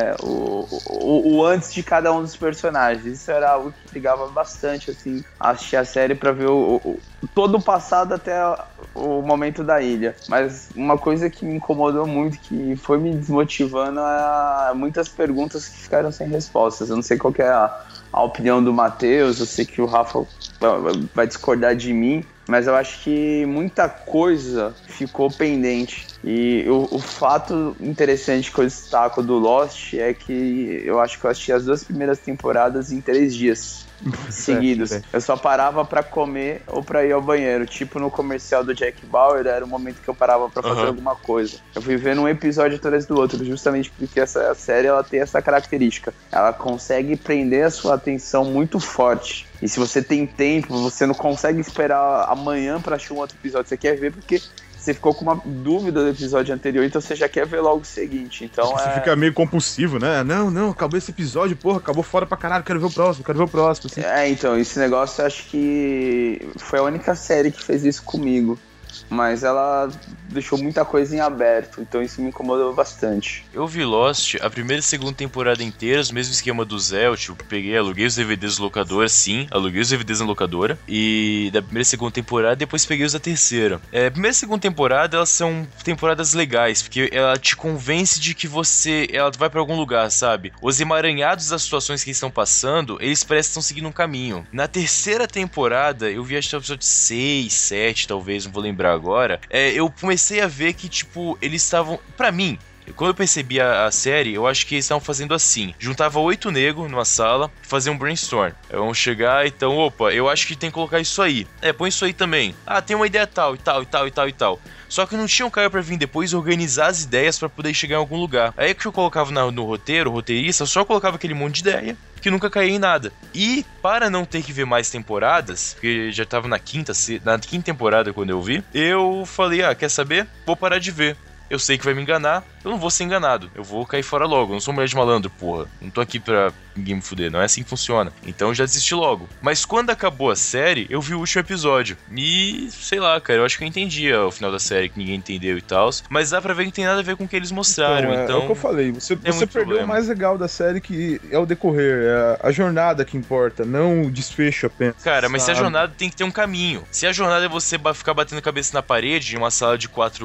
O antes de cada um dos personagens. Isso era algo que intrigava bastante, assim, assistir a série pra ver todo o passado até o momento da ilha. Mas uma coisa que me incomodou muito, que foi me desmotivando, é muitas perguntas que ficaram sem respostas. Eu não sei qual que é a opinião do Matheus, eu sei que o Rafa vai discordar de mim, mas eu acho que muita coisa ficou pendente. E o fato interessante que eu destaco do Lost é que eu acho que eu assisti as 2 primeiras temporadas em 3 dias seguidos. Eu só parava pra comer ou pra ir ao banheiro. Tipo no comercial do Jack Bauer, era o momento que eu parava pra fazer alguma coisa. Eu fui vendo um episódio atrás do outro, justamente porque essa série ela tem essa característica. Ela consegue prender a sua atenção muito forte. E se você tem tempo, você não consegue esperar amanhã pra assistir um outro episódio. Você quer ver porque você ficou com uma dúvida do episódio anterior, então você já quer ver logo o seguinte. Então você fica meio compulsivo, né? Não, acabou esse episódio, porra, acabou fora pra caralho, quero ver o próximo. Assim. Então, esse negócio eu acho que foi a única série que fez isso comigo. Mas ela deixou muita coisa em aberto, então isso me incomodou bastante. Eu vi Lost a primeira e segunda temporada inteiras, mesmo esquema do Zé, eu aluguei os DVDs na locadora, sim, aluguei os DVDs na locadora, e da primeira e segunda temporada, depois peguei os da terceira. A primeira e segunda temporada, elas são temporadas legais, porque ela te convence de que ela vai pra algum lugar, sabe? Os emaranhados das situações que eles estão passando, eles parecem que estão seguindo um caminho. Na terceira temporada, eu vi acho que o episódio 6, 7, talvez, não vou lembrar agora, eu comecei a ver que, tipo, eles estavam... Pra mim, quando eu percebi a série, eu acho que eles estavam fazendo assim. Juntava 8 negros numa sala, fazia um brainstorm. Vamos chegar, então, opa, eu acho que tem que colocar isso aí. Põe isso aí também. Tem uma ideia tal, e tal, e tal, e tal, e tal. Só que não tinha um cara pra vir depois organizar as ideias pra poder chegar em algum lugar. Aí que eu colocava no roteiro, o roteirista, eu só colocava aquele monte de ideia que nunca caía em nada. E, para não ter que ver mais temporadas, porque já tava na quinta temporada quando eu vi, eu falei, quer saber? Vou parar de ver. Eu sei que vai me enganar, eu não vou ser enganado. Eu vou cair fora logo, eu não sou mulher de malandro, porra. Não tô aqui pra ninguém me fuder, não é assim que funciona. Então eu já desisti logo. Mas quando acabou a série, eu vi o último episódio. E, sei lá, cara, eu acho que eu entendia o final da série, que ninguém entendeu e tal. Mas dá pra ver que não tem nada a ver com o que eles mostraram, então... É o que eu falei, você perdeu o mais legal da série, que é o decorrer, é a jornada que importa, não o desfecho apenas. Cara, mas se a jornada tem que ter um caminho. Se a jornada é você ficar batendo a cabeça na parede em uma sala de 4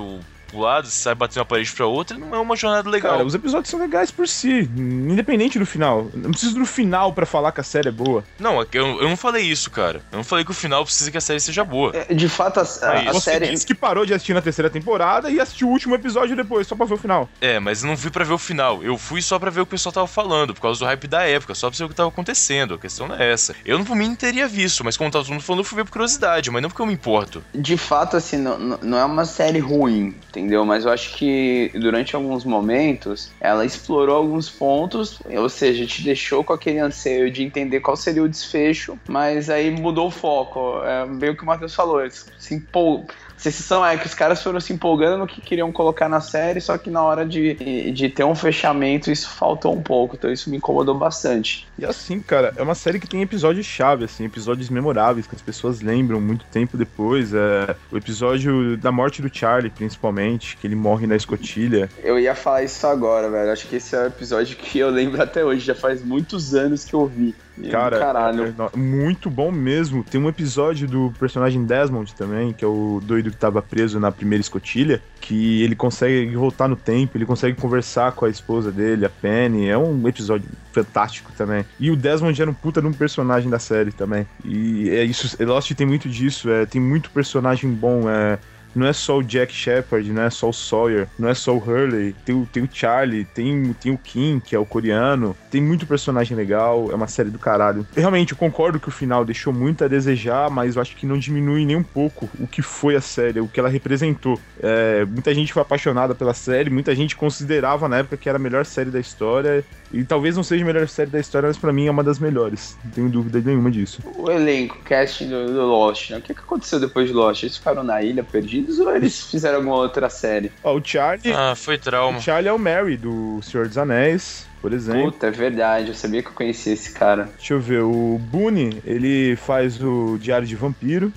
pro lado, você sai batendo uma parede pra outra, não é uma jornada legal. Cara, os episódios são legais por si, independente do final. Não preciso do final pra falar que a série é boa. Não, eu não falei isso, cara. Eu não falei que o final precisa que a série seja boa. De fato, a Você série... disse que parou de assistir na terceira temporada e assistiu o último episódio depois, só pra ver o final. Mas eu não fui pra ver o final. Eu fui só pra ver o que o pessoal tava falando, por causa do hype da época, só pra saber o que tava acontecendo. A questão não é essa. Eu, por mim, teria visto, mas como tava todo mundo falando, eu fui ver por curiosidade, mas não porque eu me importo. De fato, assim, não é uma série ruim, entendeu? Mas eu acho que durante alguns momentos ela explorou alguns pontos, ou seja, te deixou com aquele anseio de entender qual seria o desfecho, mas aí mudou o foco. É meio que o Matheus falou, eles se empolgam. A sensação é que os caras foram se empolgando no que queriam colocar na série, só que na hora de ter um fechamento isso faltou um pouco, então isso me incomodou bastante. E assim, cara, é uma série que tem episódios-chave, assim, episódios memoráveis, que as pessoas lembram muito tempo depois. O episódio da morte do Charlie, principalmente, que ele morre na escotilha. Eu ia falar isso agora, velho, acho que esse é o episódio que eu lembro até hoje, já faz muitos anos que eu vi. Cara, caralho. Muito bom mesmo. Tem um episódio do personagem Desmond também, que é o doido que tava preso na primeira escotilha, que ele consegue voltar no tempo, ele consegue conversar com a esposa dele, a Penny. É um episódio fantástico também. E o Desmond era um puta de um personagem da série também. E é isso, Lost tem muito disso, tem muito personagem bom, não é só o Jack Shepard, não é só o Sawyer, não é só o Hurley, tem o Charlie, tem o Kim, que é o coreano, tem muito personagem legal, é uma série do caralho. Realmente, eu concordo que o final deixou muito a desejar, mas eu acho que não diminui nem um pouco o que foi a série, o que ela representou. Muita gente foi apaixonada pela série, muita gente considerava na época que era a melhor série da história, e talvez não seja a melhor série da história, mas pra mim é uma das melhores, não tenho dúvida nenhuma disso. O elenco, o casting do Lost, né? O que aconteceu depois de Lost? Eles ficaram na ilha perdidos ou eles fizeram alguma outra série? O Charlie... foi trauma. O Charlie é o Merry do Senhor dos Anéis, por exemplo. Puta, é verdade, eu sabia que eu conhecia esse cara. Deixa eu ver, o Boone, ele faz o Diário de Vampiro.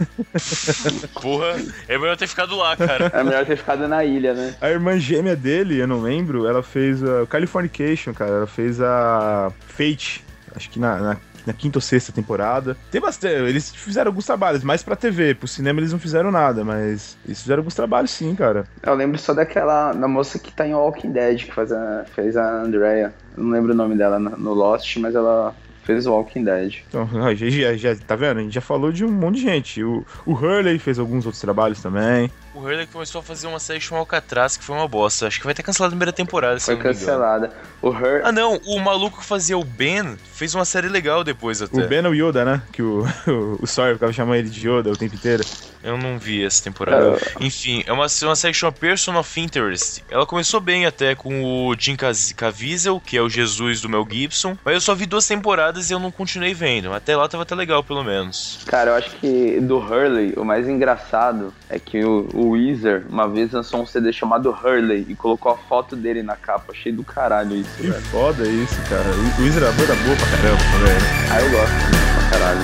Porra, é melhor ter ficado lá, cara. É melhor ter ficado na ilha, né? A irmã gêmea dele, eu não lembro, ela fez a Californication, cara, ela fez a Fate, acho que na quinta ou sexta temporada. Tem bastante, eles fizeram alguns trabalhos, mais pra TV, pro cinema eles não fizeram nada, mas eles fizeram alguns trabalhos sim, cara. Eu lembro só da moça que tá em Walking Dead, que fez a Andrea. Eu não lembro o nome dela no Lost, mas ela fez o Walking Dead. Então, já tá vendo? A gente já falou de um monte de gente. O Hurley fez alguns outros trabalhos também. O Hurley começou a fazer uma série chamada Alcatraz, que foi uma bosta. Acho que vai ter cancelado a primeira temporada. Foi cancelada. Ah, não. O maluco que fazia o Ben fez uma série legal depois até. O Ben é o Yoda, né? Que o Sawyer ficava chamando ele de Yoda o tempo inteiro. Eu não vi essa temporada. Enfim, é uma série que chama Person of Interest. Ela começou bem até com o Jim Caviezel, que é o Jesus do Mel Gibson. Mas eu só vi 2 temporadas e eu não continuei vendo. Até lá tava até legal, pelo menos. Cara, eu acho que do Hurley, o mais engraçado é que o Weezer uma vez lançou um CD chamado Hurley e colocou a foto dele na capa. Achei do caralho isso, que velho. Foda isso, cara. O Weezer era banda boa pra caramba, velho. Ah, eu gosto disso pra caralho.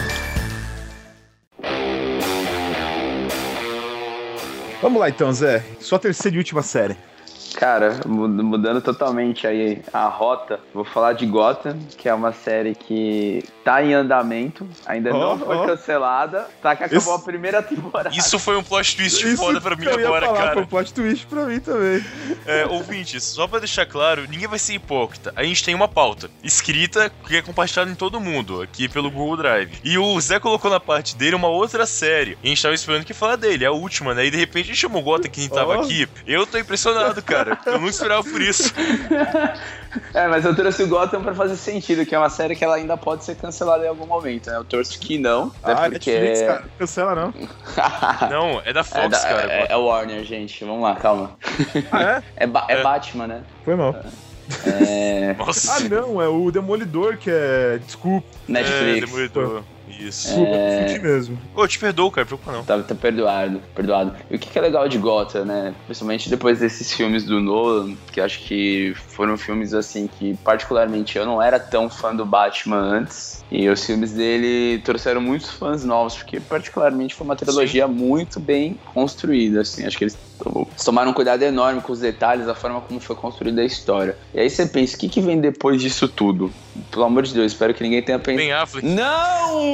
Vamos lá então, Zé. Sua terceira e última série. Cara, mudando totalmente aí a rota, vou falar de Gotham, que é uma série que tá em andamento, ainda não foi cancelada, tá que acabou a primeira temporada. Isso foi um plot twist foda pra mim agora, cara. Foi um plot twist pra mim também. Ouvintes, só pra deixar claro, ninguém vai ser hipócrita. A gente tem uma pauta escrita que é compartilhada em todo mundo, aqui pelo Google Drive. E o Zé colocou na parte dele uma outra série. E a gente tava esperando que falar dele, a última, né? E de repente a gente chamou Gotham que a gente tava aqui. Eu tô impressionado, cara. Eu não esperava por isso. Mas eu trouxe o Gotham pra fazer sentido, que é uma série que ela ainda pode ser cancelada em algum momento, né? Eu torço que não. Porque... Netflix, cara, cancela não. Não, é da Fox, cara. É Warner, gente. Vamos lá, calma. Ah, é Batman, né? Foi mal. Nossa. Ah, não, é o Demolidor que é... Desculpa. Netflix. Demolidor. Isso. Desculpa, mesmo. Eu te perdoo, cara, preocupa não. Tá perdoado. E o que é legal de Gotham, né? Principalmente depois desses filmes do Nolan, que acho que foram filmes assim que particularmente eu não era tão fã do Batman antes. E os filmes dele trouxeram muitos fãs novos, porque particularmente foi uma trilogia muito bem construída, assim. Acho que eles tomaram um cuidado enorme com os detalhes, a forma como foi construída a história. E aí você pensa, o que vem depois disso tudo? Pelo amor de Deus, espero que ninguém tenha pensado. Ben Affleck. Não!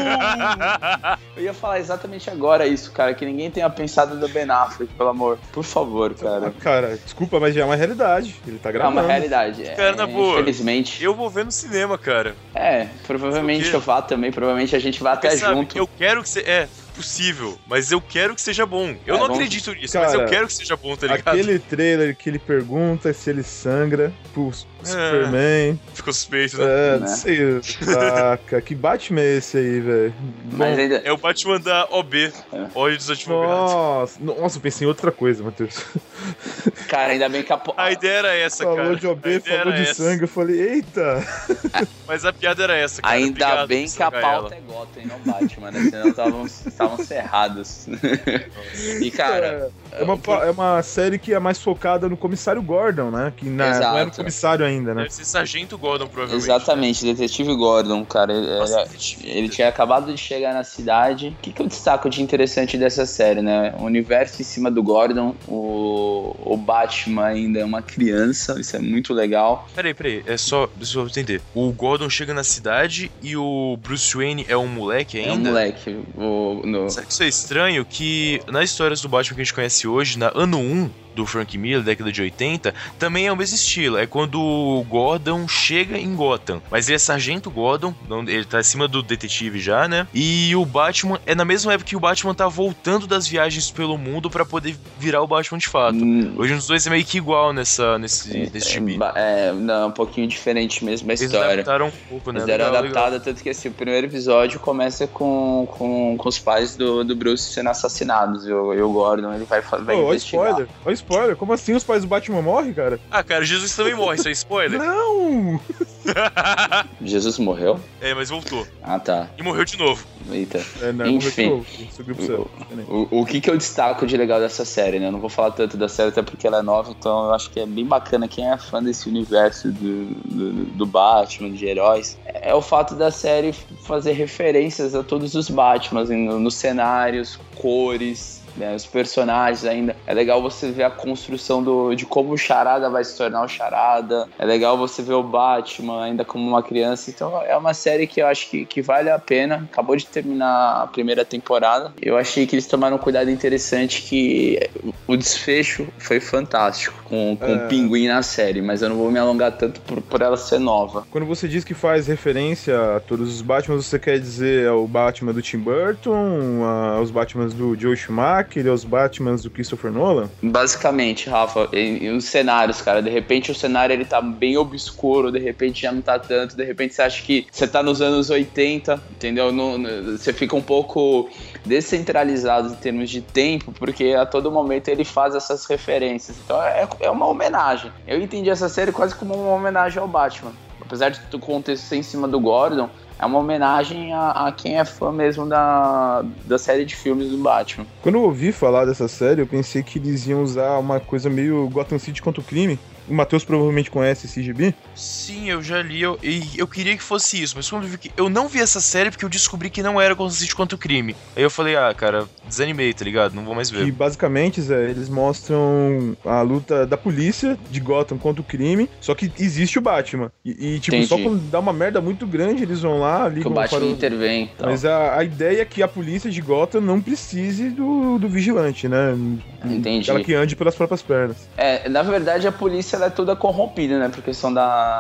Eu ia falar exatamente agora isso, cara, que ninguém tenha pensado no Ben Affleck, pelo amor. Por favor, cara. Cara, desculpa, mas já é uma realidade. Ele tá É gravando. uma realidade. Cara, na boa. Infelizmente. Eu vou ver no cinema, cara. Provavelmente eu vá também, provavelmente a gente vai até Sabe, junto. eu quero que você... possível, mas eu quero que seja bom. Eu não acredito nisso, cara, mas eu quero que seja bom, tá ligado? Aquele trailer que ele pergunta se ele sangra pro Superman. Ficou suspeito, né? Não sei. Saca, que Batman é esse aí, velho? Mas ainda... É o Batman da OB, Ordem dos Advogados. Nossa, eu pensei em outra coisa, Matheus. Cara, ainda bem que a ideia era essa, falou cara. Falou de OB, falou de sangue, eu falei, eita! Mas a piada era essa, cara. Ainda Obrigado bem que a pauta é Gotham e não Batman, né? Senão estavam cerrados. E, cara... É uma série que é mais focada no comissário Gordon, né? Que não era um comissário ainda, né? Deve ser Sargento Gordon, provavelmente. Exatamente, né? Detetive Gordon, cara. Ele tinha acabado de chegar na cidade. O que eu destaco de interessante dessa série, né? O universo em cima do Gordon, o Batman ainda é uma criança, isso é muito legal. Peraí, deixa eu entender. O Gordon chega na cidade e o Bruce Wayne é um moleque ainda? É um moleque. Sabe que isso é estranho? Que nas histórias do Batman que a gente conhece hoje, na ano 1 do Frank Miller, década de 80, também é o mesmo estilo. É quando o Gordon chega em Gotham. Mas ele é Sargento Gordon, ele tá acima do detetive já, né? E o Batman é na mesma época que o Batman tá voltando das viagens pelo mundo pra poder virar o Batman de fato. Hoje os dois é meio que igual nesse time. Não, um pouquinho diferente mesmo a história. Eles adaptaram um pouco, né? Eles deram adaptada, tanto que assim, o primeiro episódio começa com os pais do Bruce sendo assassinados. E o Gordon, ele vai investigar. Olha spoiler, como assim os pais do Batman morrem, cara? Cara, Jesus também morre, isso é spoiler? Não! Jesus morreu? Mas voltou. Ah, tá. E morreu de novo. Eita. Enfim, o que eu destaco de legal dessa série, né? Eu não vou falar tanto da série, até porque ela é nova, então eu acho que é bem bacana quem é fã desse universo do Batman, de heróis. É o fato da série fazer referências a todos os Batmans, nos cenários, cores, né, os personagens ainda. É legal você ver a construção de como o Charada vai se tornar o Charada. É legal você ver o Batman ainda como uma criança. Então é uma série que eu acho que vale a pena. Acabou de terminar a primeira temporada. Eu achei que eles tomaram um cuidado interessante, que o desfecho foi fantástico com o Pinguim na série, mas eu não vou me alongar tanto por ela ser nova. Quando você diz que faz referência a todos os Batmans, você quer dizer o Batman do Tim Burton, os Batmans do Joel Schumacher, aos Batmans do Christopher Nolan? Basicamente, Rafa, em os cenários, cara, de repente o cenário ele tá bem obscuro, de repente já não tá tanto, de repente você acha que você tá nos anos 80, entendeu? Você fica um pouco descentralizado em termos de tempo, porque a todo momento ele faz essas referências. Então é uma homenagem. Eu entendi essa série quase como uma homenagem ao Batman. Apesar de o contexto ser em cima do Gordon, é uma homenagem a quem é fã mesmo da série de filmes do Batman. Quando eu ouvi falar dessa série, eu pensei que eles iam usar uma coisa meio Gotham City contra o crime. O Matheus provavelmente conhece esse gibi? Sim, eu já li, eu queria que fosse isso, mas quando eu não vi essa série porque eu descobri que não era Gotham City contra o crime. Aí eu falei, cara, desanimei, tá ligado? Não vou mais ver. E basicamente, Zé, eles mostram a luta da polícia de Gotham contra o crime, só que existe o Batman. E tipo, Entendi. Só quando dá uma merda muito grande, eles vão lá, ligam Que o Batman para intervém. Então. Mas a ideia é que a polícia de Gotham não precise do vigilante, né? Entendi. Aquela que ande pelas próprias pernas. Na verdade, a polícia ela é toda corrompida, né? Por questão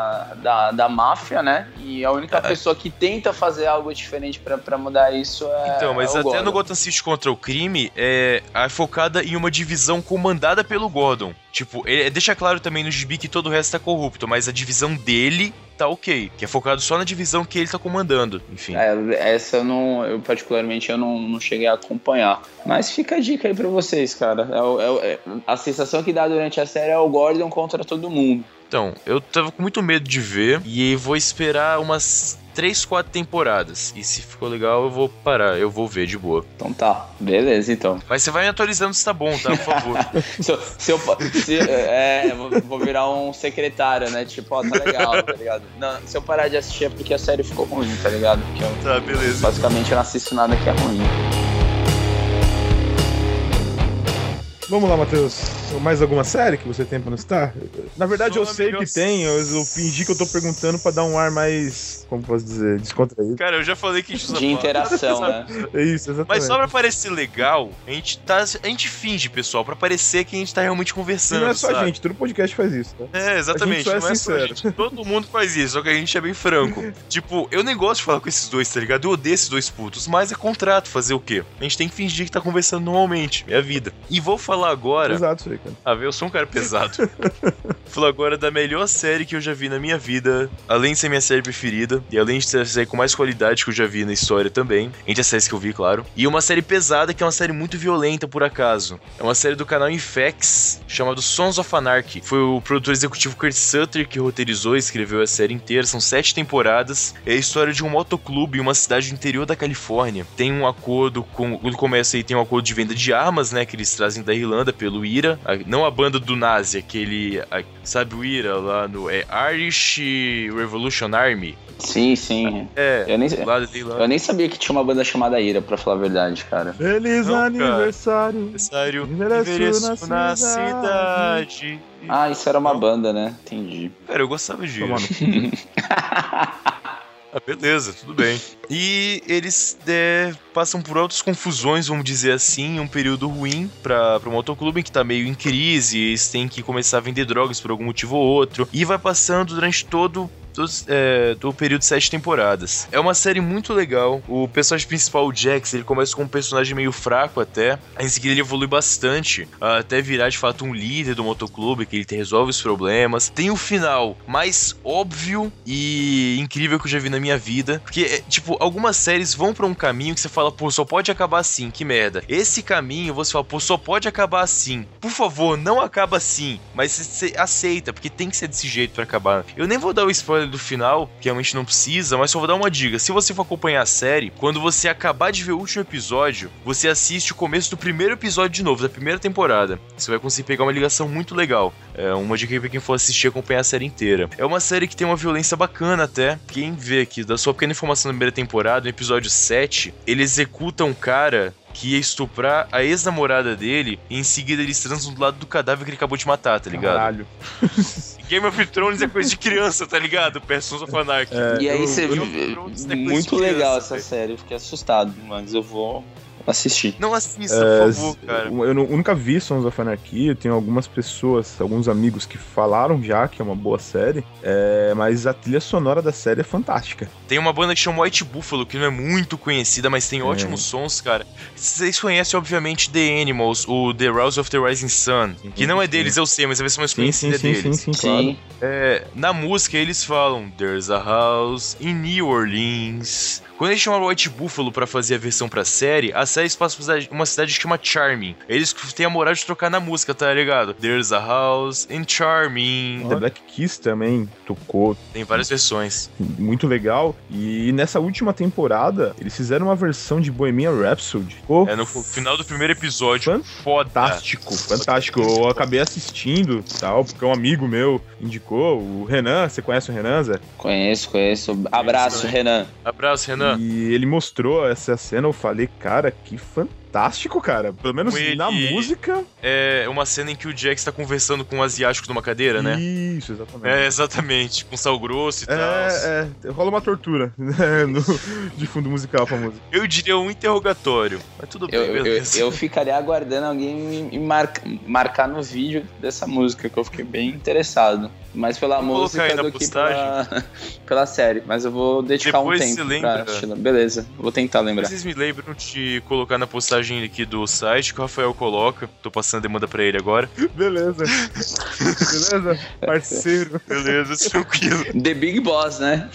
da máfia, né? E a única pessoa que tenta fazer algo diferente pra mudar isso é. Então, mas até Gordon. no Gotham City contra o crime é focada em uma divisão comandada pelo Gordon. Tipo, ele deixa claro também no gibi que todo o resto tá corrupto, mas a divisão dele tá ok, que é focado só na divisão que ele tá comandando, enfim. Essa eu particularmente eu não cheguei a acompanhar. Mas fica a dica aí pra vocês, cara. A sensação que dá durante a série é o Gordon contra todo mundo. Então, eu tava com muito medo de ver e vou esperar umas 3, 4 temporadas. E se ficou legal, eu vou parar, eu vou ver de boa. Então tá, beleza então. Mas você vai me atualizando se tá bom, tá? Por favor. Vou virar um secretário, né? Tipo, tá legal, tá ligado? Não, se eu parar de assistir é porque a série ficou ruim, tá ligado? Porque tá, beleza. Basicamente eu não assisto nada que é ruim. Vamos lá, Matheus. Mais alguma série que você tem pra nos citar? Na verdade, eu sei que tem, eu fingi que eu tô perguntando pra dar um ar mais, como posso dizer, descontraído. Cara, eu já falei que a gente usa De interação, né? É isso, exatamente. Mas só pra parecer legal, a gente finge, pessoal, pra parecer que a gente tá realmente E conversando, não é só a sabe? gente, todo podcast faz isso, tá? É, exatamente, A gente só é não é só a sincero. gente. Todo mundo faz isso, só que a gente é bem franco. Tipo, eu nem gosto de falar com esses dois, tá ligado? Eu odeio esses dois putos, mas é contrato, fazer o quê? A gente tem que fingir que tá conversando normalmente, é a vida. E vou falar agora... Exato, isso aí, cara. Ah, eu sou um cara pesado. Vou falar agora da melhor série que eu já vi na minha vida, além de ser minha série preferida, e além de ser a série com mais qualidade que eu já vi na história também, entre as séries que eu vi, claro. E uma série pesada, que é uma série muito violenta, por acaso. É uma série do canal Infex, chamado Sons of Anarchy. Foi o produtor executivo Kurt Sutter que roteirizou e escreveu a série inteira. São 7 temporadas. É a história de um motoclube em uma cidade do interior da Califórnia. Tem um acordo com... Quando começa aí, tem um acordo de venda de armas, né, que eles trazem da Irlanda pelo IRA. Não a banda do Nazi, aquele... Sabe o IRA lá no... É Irish Revolution Army. Sim, sim. É, Eu nem, lá da Irlanda. eu nem sabia que tinha uma banda chamada Ira, pra falar a verdade, cara. Feliz Não, cara. aniversário. Aniversário. Envelheço Na cidade. cidade. Ah, isso era uma Não. banda, né? Entendi. Cara, eu gostava de... Toma no cu. Ah, beleza, tudo bem. E eles passam por altas confusões, vamos dizer assim, um período ruim para o motoclube que tá meio em crise, eles têm que começar a vender drogas por algum motivo ou outro, e vai passando durante todo o período de 7 temporadas. É uma série muito legal. O personagem principal, o Jax, ele começa com um personagem meio fraco até. Em seguida ele evolui bastante, até virar de fato um líder do motoclube, que ele resolve os problemas. Tem o final mais óbvio e incrível que eu já vi na minha vida. Porque, tipo, algumas séries vão pra um caminho que você fala, pô, só pode acabar assim, que merda. Esse caminho você fala, pô, só pode acabar assim. Por favor, não acaba assim. Mas você aceita, porque tem que ser desse jeito pra acabar. Eu nem vou dar o spoiler do final, que realmente não precisa, mas só vou dar uma dica. Se você for acompanhar a série, quando você acabar de ver o último episódio, você assiste o começo do primeiro episódio de novo, da primeira temporada. Você vai conseguir pegar uma ligação muito legal. É uma dica aí pra quem for assistir e acompanhar a série inteira. É uma série que tem uma violência bacana até. Quem vê aqui, da sua pequena informação da primeira temporada, no episódio 7, ele executa um cara que ia estuprar a ex-namorada dele e em seguida eles transam do lado do cadáver que ele acabou de matar, tá ligado? Caralho. Game of Thrones é coisa de criança, tá ligado? Persons of Anarchy. E aí você viu. Game of Thrones é coisa Muito de criança, legal essa velho. série, eu fiquei assustado, mas eu vou assistir. Não assista, por favor, cara. Eu nunca vi Sons of Anarchy, eu tenho algumas pessoas, alguns amigos que falaram já que é uma boa série, mas a trilha sonora da série é fantástica. Tem uma banda que chama White Buffalo, que não é muito conhecida, mas tem ótimos sons, cara. Vocês conhecem, obviamente, The Animals, o The Rouse of the Rising Sun, que não é deles, eu sei, mas a versão mais conhecida é deles. Sim, claro. Na música, eles falam There's a house in New Orleans. Quando eles chamaram White Buffalo pra fazer a versão pra série, a série se passa por uma cidade que chama Charming. Eles têm a moral de trocar na música, tá ligado? There's a house in Charming. The Black Keys também tocou, Tem várias versões. muito legal. E nessa última temporada, eles fizeram uma versão de Bohemian Rhapsody. É no final do primeiro episódio. Foda. Fantástico. Eu acabei assistindo, tal, porque um amigo meu indicou, o Renan. Você conhece o Renan, Zé? Conheço. Abraço, Renan. Abraço, Renan. E ele mostrou essa cena, eu falei, cara, que fantástico, cara. Pelo menos na música. É uma cena em que o Jax tá conversando com um asiático numa cadeira, né? Isso, exatamente. Exatamente. Com sal grosso e tal. Rola uma tortura de fundo musical pra música. Eu diria um interrogatório. Mas tudo bem, beleza. Eu ficaria aguardando alguém me marcar no vídeo dessa música, que eu fiquei bem interessado. Mais pela música do que pela série. Mas eu vou dedicar Depois um tempo se lembra. pra assistir. Beleza, vou tentar lembrar. Vocês me lembram de colocar na postagem aqui do site que o Rafael coloca. Tô passando a demanda pra ele agora. Beleza, parceiro. Beleza, tranquilo. The Big Boss, né?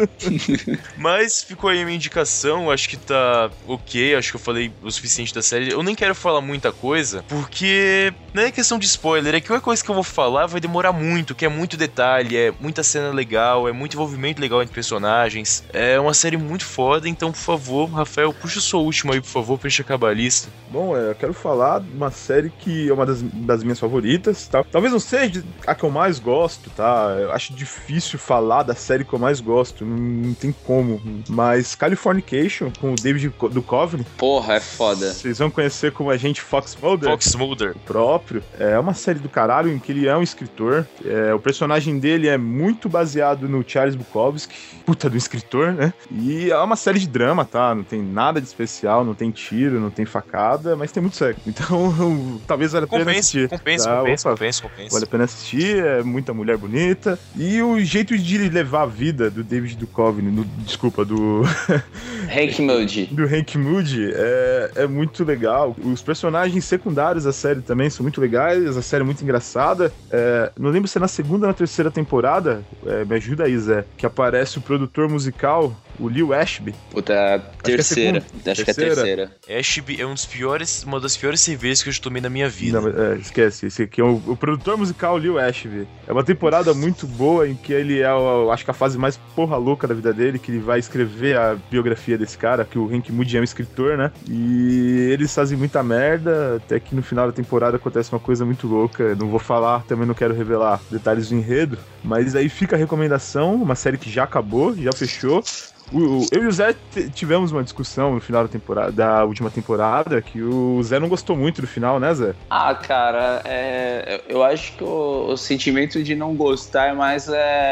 Mas ficou aí a minha indicação, acho que tá ok, acho que eu falei o suficiente da série. Eu nem quero falar muita coisa, porque não é questão de spoiler, é que qualquer coisa que eu vou falar vai demorar muito, que é muito detalhe, é muita cena legal, é muito envolvimento legal entre personagens. É uma série muito foda, então por favor, Rafael, puxa o seu último aí, por favor, pra gente acabar ali. lista. Bom, eu quero falar de uma série que é uma das minhas favoritas, tá? Talvez não seja a que eu mais gosto, tá? Eu acho difícil falar da série que eu mais gosto, não tem como. Mas Californication, com o David Duchovny. Porra, é foda. Vocês vão conhecer como agente Fox Mulder. Fox Mulder. O próprio. É uma série do caralho em que ele é um escritor. O personagem dele é muito baseado no Charles Bukowski, puta do escritor, né? E é uma série de drama, tá? Não tem nada de especial, não tem tiro, não tem facada, mas tem muito sexo. Então, talvez valha a pena assistir. Compensa. Vale a pena assistir, é muita mulher bonita. E o jeito de levar a vida do David Duchovny, do Hank Moody. Do Hank Moody é muito legal. Os personagens secundários da série também são muito legais, a série é muito engraçada. Não lembro se é na segunda ou na terceira temporada, me ajuda aí, Zé, que aparece o produtor musical, o Lil Ashby. Puta, terceira. Acho que é a terceira. Ashby é uma das piores cervejas que eu já tomei na minha vida. Não, esquece, esse aqui é o produtor musical Lil Ashby. É uma temporada muito boa em que ele acho que a fase mais porra louca da vida dele, que ele vai escrever a biografia desse cara, que o Hank Moody é um escritor, né? E eles fazem muita merda, até que no final da temporada acontece uma coisa muito louca. Não vou falar, também não quero revelar detalhes do enredo, mas aí fica a recomendação, uma série que já acabou, já fechou. Eu e o Zé tivemos uma discussão no final da última temporada, que o Zé não gostou muito do final, né, Zé? Ah, cara, eu acho que o sentimento de não gostar é mais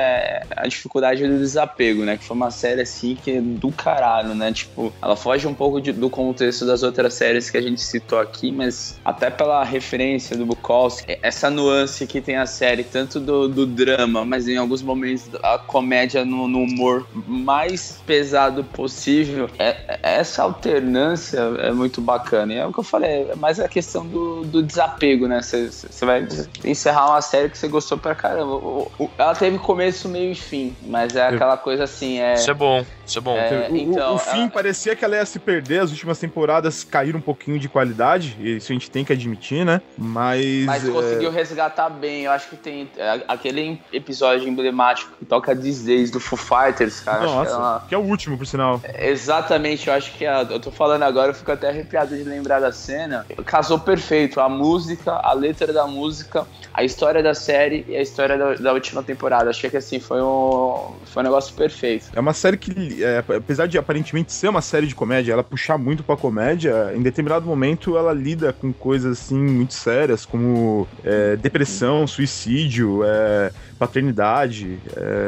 a dificuldade do desapego, né? Que foi uma série, assim, que é do caralho, né? Tipo, ela foge um pouco do contexto das outras séries que a gente citou aqui, mas até pela referência do Bukowski, essa nuance que tem a série, tanto do drama, mas em alguns momentos a comédia no humor mais pesado possível, essa alternância é muito bacana. E é o que eu falei, é mais a questão do desapego, né? Você vai encerrar uma série que você gostou pra caramba. Ela teve começo, meio e fim, mas é aquela coisa assim. Isso é bom. Então, o fim parecia que ela ia se perder, as últimas temporadas caíram um pouquinho de qualidade, isso a gente tem que admitir, né? Mas conseguiu resgatar bem. Eu acho que tem aquele episódio emblemático que toca These Days do Foo Fighters, cara. Nossa, que é o último, por sinal. Exatamente, eu acho que eu tô falando agora, eu fico até arrepiado de lembrar da cena. Casou perfeito, a música, a letra da música, a história da série e a história da última temporada. Achei que assim, foi um negócio perfeito. É uma série que, apesar de aparentemente ser uma série de comédia, ela puxar muito pra comédia, em determinado momento ela lida com coisas assim muito sérias, como depressão, suicídio, paternidade,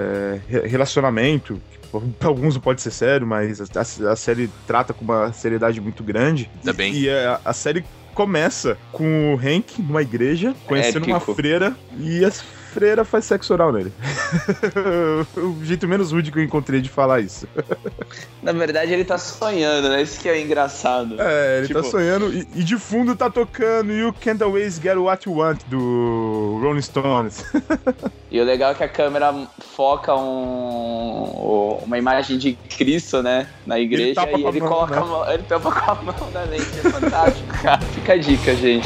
relacionamento. Pra alguns não pode ser sério, mas a série trata com uma seriedade muito grande. Tá bem. E a série começa com o Hank numa igreja, conhecendo uma freira, e a freira faz sexo oral nele. O jeito menos rude que eu encontrei de falar isso. Na verdade, ele tá sonhando, né? Isso que é engraçado. Ele tá sonhando e de fundo tá tocando You Can't Always Get What You Want, do Rolling Stones. E o legal é que a câmera foca uma imagem de Cristo, né? Na igreja, e ele coloca a mão, ele tampa com a mão na lente. É fantástico, cara. Fica a dica, gente.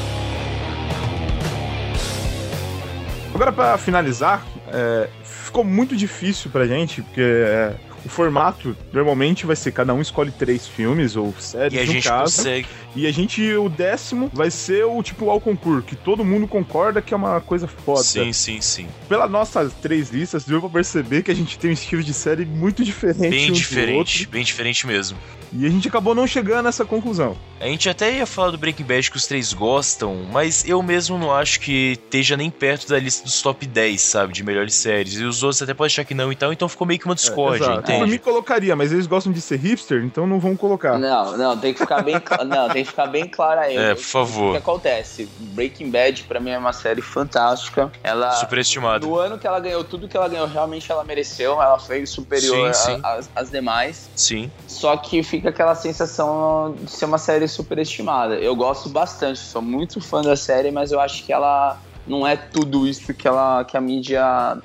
Agora, pra finalizar, ficou muito difícil pra gente, porque o formato normalmente vai ser cada um escolhe 3 filmes ou séries, e a gente consegue. E o 10º vai ser o tipo ao concurso, que todo mundo concorda que é uma coisa foda. Sim. Pelas nossas 3 listas, deu pra perceber que a gente tem um estilo de série muito diferente. Bem diferente mesmo. E a gente acabou não chegando a essa conclusão. A gente até ia falar do Breaking Bad que os 3 gostam, mas eu mesmo não acho que esteja nem perto da lista dos top 10, sabe, de melhores séries. E os outros até podem achar que não, então ficou meio que uma discórdia, entende? Por mim colocaria, mas eles gostam de ser hipster, então não vão colocar. Não, tem que ficar bem tem que ficar bem claro aí. Por favor. O que acontece? Breaking Bad, pra mim, é uma série fantástica. Ela, superestimada. No ano que ela ganhou tudo que ela ganhou, realmente ela mereceu. Ela foi superior às demais. Sim. Só que fica aquela sensação de ser uma série superestimada. Eu gosto bastante, sou muito fã da série, mas eu acho que ela não é tudo isso que a mídia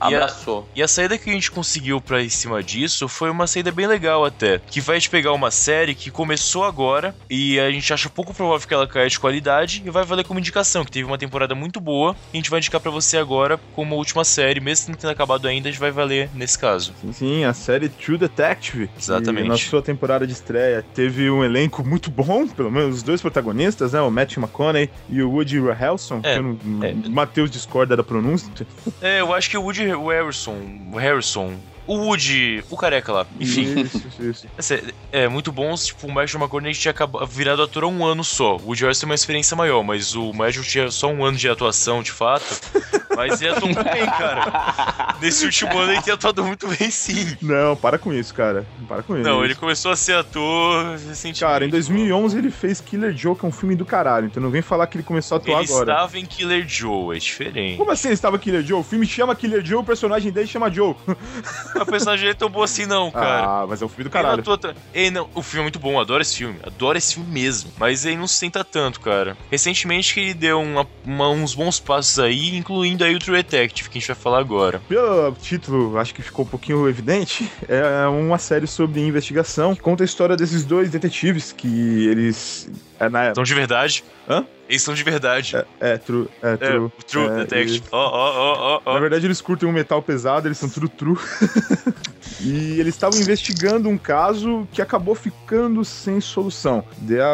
abraçou. E a saída que a gente conseguiu pra em cima disso foi uma saída bem legal até. Que vai te pegar uma série que começou agora e a gente acha pouco provável que ela caia de qualidade e vai valer como indicação, que teve uma temporada muito boa e a gente vai indicar pra você agora como última série, mesmo não tendo acabado ainda, a gente vai valer nesse caso. Sim, a série True Detective. Exatamente. Na sua temporada de estreia teve um elenco muito bom, pelo menos os dois protagonistas, né? O Matthew McConaughey e o Woody Harrelson. O Matheus discorda da pronúncia. Eu acho que o Harrison, o Woody, o careca lá, enfim. Isso. Muito bom, tipo, o Matthew McConaughey tinha virado ator há um ano só. O Woody Harrelson tem uma experiência maior, mas o Matthew tinha só um ano de atuação, de fato. Mas ele atuou muito bem, cara. Nesse último ano ele tem atuado muito bem, sim. Não, para com isso, cara. Não, ele começou a ser ator recentemente. Cara, em 2011 ele fez Killer Joe, que é um filme do caralho. Então não vem falar que ele começou a atuar agora. Ele estava em Killer Joe, é diferente. Como assim ele estava em Killer Joe? O filme chama Killer Joe, o personagem dele chama Joe. A personagem dele é tão boa assim não, cara. Ah, mas é um filme do caralho. O filme é muito bom, adoro esse filme mesmo. Mas ele não se senta tanto, cara. Recentemente que ele deu uns bons passos aí, incluindo aí o True Detective, que a gente vai falar agora. Pelo título, acho que ficou um pouquinho evidente, é uma série sobre investigação, que conta a história desses dois detetives que eles... São de verdade? Hã? Eles são de verdade. True Detective. Na verdade, eles curtem um metal pesado, eles são tudo true. E eles estavam investigando um caso que acabou ficando sem solução.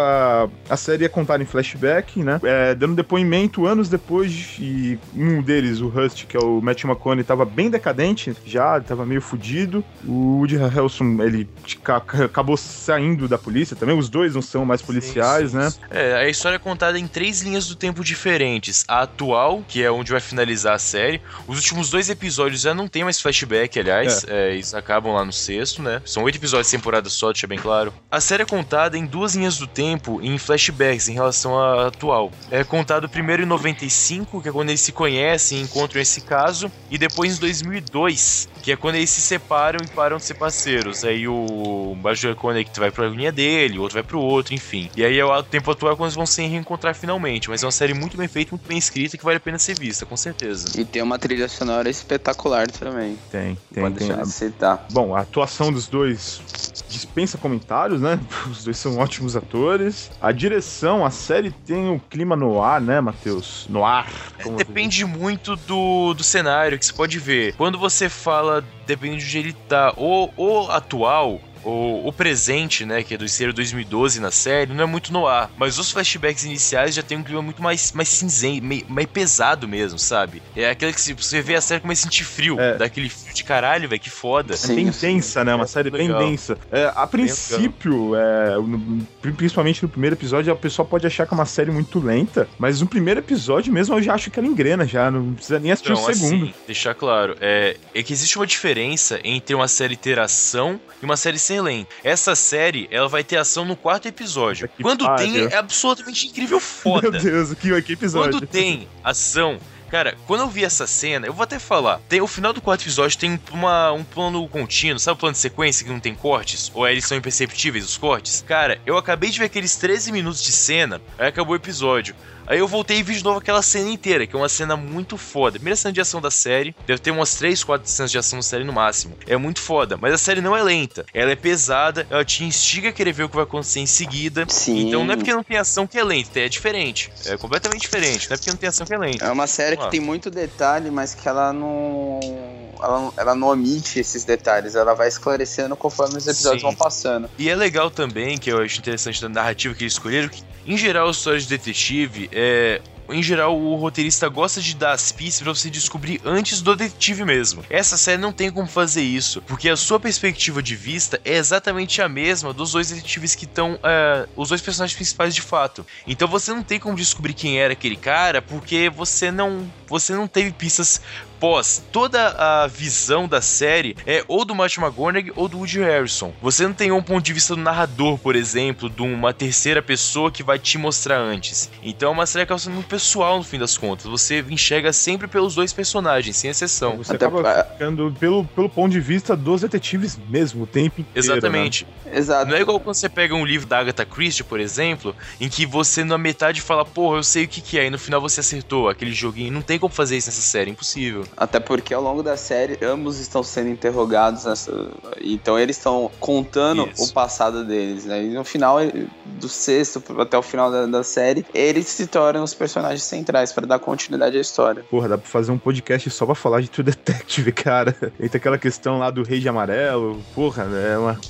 A série ia contar em flashback, né? Dando depoimento anos depois, e um deles, o Rust, que é o Matthew McConaughey, estava bem decadente, já estava meio fudido. O Woody Harrelson, ele acabou saindo da polícia também. Os dois não são mais policiais, né? A história é contada em 3 linhas do tempo diferentes. A atual, que é onde vai finalizar a série. Os últimos 2 episódios já não tem mais flashback, aliás. Eles acabam lá no 6º, né? São 8 episódios de temporada só, deixa bem claro. A série é contada em 2 linhas do tempo em flashbacks em relação à atual. É contado primeiro em 95, que é quando eles se conhecem e encontram esse caso, e depois em 2002, que é quando eles se separam e param de ser parceiros. Aí o Matthew McConaughey vai pra linha dele, o outro vai pro outro, enfim. E aí é o tempo atual quando eles vão se reencontrar finalmente. Mas é uma série muito bem feita, muito bem escrita, que vale a pena ser vista, com certeza. E tem uma trilha sonora espetacular também. Tem. Pode deixar de citar. Bom, a atuação dos dois dispensa comentários, né? Os dois são ótimos atores. A direção, a série tem um clima noir, né, Matheus? Noir. Depende muito do cenário que você pode ver. Quando você fala, depende de onde ele tá, ou atual, o presente, né, que é do ser 2012 na série, não é muito no ar. Mas os flashbacks iniciais já tem um clima muito mais cinzento, mais pesado mesmo, sabe? É aquele que você vê a série começa a sentir frio. Daquele frio de caralho, velho, que foda. É bem densa, né? Uma série bem densa. A princípio, principalmente no primeiro episódio, a pessoa pode achar que é uma série muito lenta, mas no primeiro episódio mesmo eu já acho que ela engrena, já não precisa nem assistir o segundo. Assim, deixar claro, é que existe uma diferença entre uma série ter ação e uma série ser lenta. Essa série, ela vai ter ação no 4º episódio. Quando tem, é absolutamente incrível, foda. Meu Deus, que episódio. Quando tem ação... Cara, quando eu vi essa cena, eu vou até falar, o final do 4º episódio tem um plano contínuo, sabe o plano de sequência que não tem cortes? Ou eles são imperceptíveis, os cortes? Cara, eu acabei de ver aqueles 13 minutos de cena, aí acabou o episódio. Aí eu voltei e vi de novo aquela cena inteira, que é uma cena muito foda. Primeira cena de ação da série, deve ter umas 3, 4 cenas de ação da série no máximo. É muito foda, mas a série não é lenta. Ela é pesada, ela te instiga a querer ver o que vai acontecer em seguida. Sim. Então não é porque não tem ação que é lenta, é diferente. É completamente diferente, não é porque não tem ação que é lenta. É uma série que tem muito detalhe, mas que ela não omite esses detalhes, ela vai esclarecendo conforme os episódios vão passando. E é legal também, que eu acho interessante da narrativa que eles escolheram, que em geral as histórias de detetive, em geral o roteirista gosta de dar as pistas pra você descobrir antes do detetive mesmo. Essa série não tem como fazer isso, porque a sua perspectiva de vista é exatamente a mesma dos dois detetives que estão, os dois personagens principais de fato. Então você não tem como descobrir quem era aquele cara, porque você não teve pistas pós. Toda a visão da série é ou do Matthew McConaughey ou do Woody Harrelson. Você não tem um ponto de vista do narrador, por exemplo, de uma terceira pessoa que vai te mostrar antes. Então é uma série que é muito pessoal no fim das contas. Você enxerga sempre pelos dois personagens, sem exceção. Você acaba ficando pelo ponto de vista dos detetives mesmo, o tempo inteiro. Exatamente. Né? Exato. Não é igual quando você pega um livro da Agatha Christie, por exemplo, em que você na metade fala, porra, eu sei o que é, e no final você acertou aquele joguinho. Não tem como fazer isso nessa série, impossível. Até porque ao longo da série, ambos estão sendo interrogados então eles estão contando o passado deles, né? E no final, do sexto até o final da série, eles se tornam os personagens centrais pra dar continuidade à história. Porra, dá pra fazer um podcast só pra falar de True Detective, cara. Entra aquela questão lá do Rei de Amarelo, porra, é uma...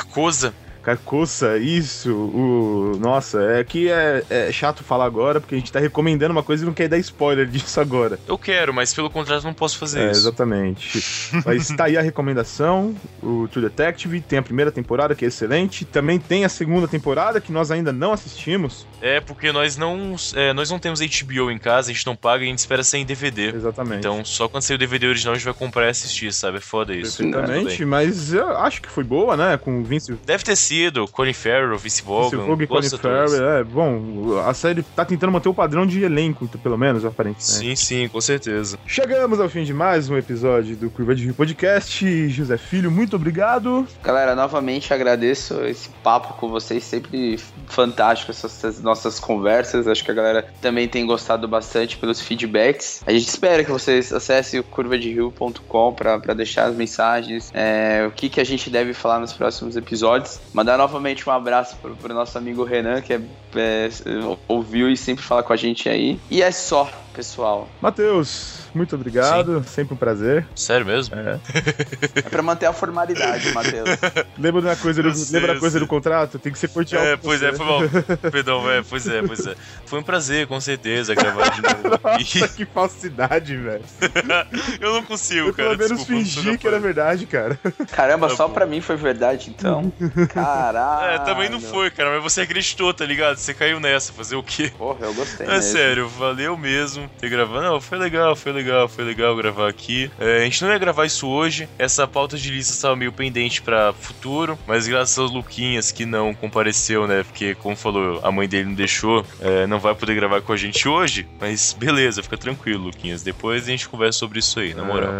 Carcoça, isso, nossa, é que é chato falar agora, porque a gente tá recomendando uma coisa e não quer dar spoiler disso agora. Eu quero, mas pelo contrato não posso fazer isso. Exatamente. Mas tá aí a recomendação, o True Detective, tem a primeira temporada, que é excelente, também tem a segunda temporada, que nós ainda não assistimos. Porque nós não temos HBO em casa, a gente não paga e a gente espera sair em DVD. Exatamente. Então, só quando sair o DVD original a gente vai comprar e assistir, sabe? É foda isso. Perfeitamente, mas eu acho que foi boa, né, com o Vince... Deve ter sido, Colin Farrell, Vince Vaughn e Colin Farrell, bom, a série tá tentando manter o padrão de elenco, pelo menos, aparentemente. Sim, com certeza. Chegamos ao fim de mais um episódio do Curva de Rio Podcast. José Filho, muito obrigado. Galera, novamente agradeço esse papo com vocês, sempre fantástico essas nossas conversas. Acho que a galera também tem gostado bastante pelos feedbacks. A gente espera que vocês acessem o curvaderio.com pra deixar as mensagens, o que a gente deve falar nos próximos episódios. Mandar novamente um abraço pro nosso amigo Renan, que ouviu e sempre fala com a gente aí. E é só, pessoal. Matheus, muito obrigado. Sim. Sempre um prazer. Sério mesmo? É pra manter a formalidade, Matheus. Lembra da coisa do contrato? Tem que ser cordial. Pois foi mal. Perdão, velho. Pois é. Foi um prazer, com certeza, gravar de novo. Nossa, que falsidade, velho. Eu não consigo, cara. Eu pelo menos fingi que era verdade, cara. Caramba, tá só bom. Pra mim foi verdade, então. Caralho. Também não foi, cara, mas você acreditou, tá ligado? Você caiu nessa, fazer o quê? Porra, eu gostei mesmo. Sério, valeu mesmo ter gravado. Não, foi legal gravar aqui. A gente não ia gravar isso hoje, essa pauta de lista estava meio pendente pra futuro, mas graças aos Luquinhas que não compareceu, né, porque como falou, a mãe dele não deixou, não vai poder gravar com a gente hoje, mas beleza, fica tranquilo, Luquinhas, depois a gente conversa sobre isso aí, na moral.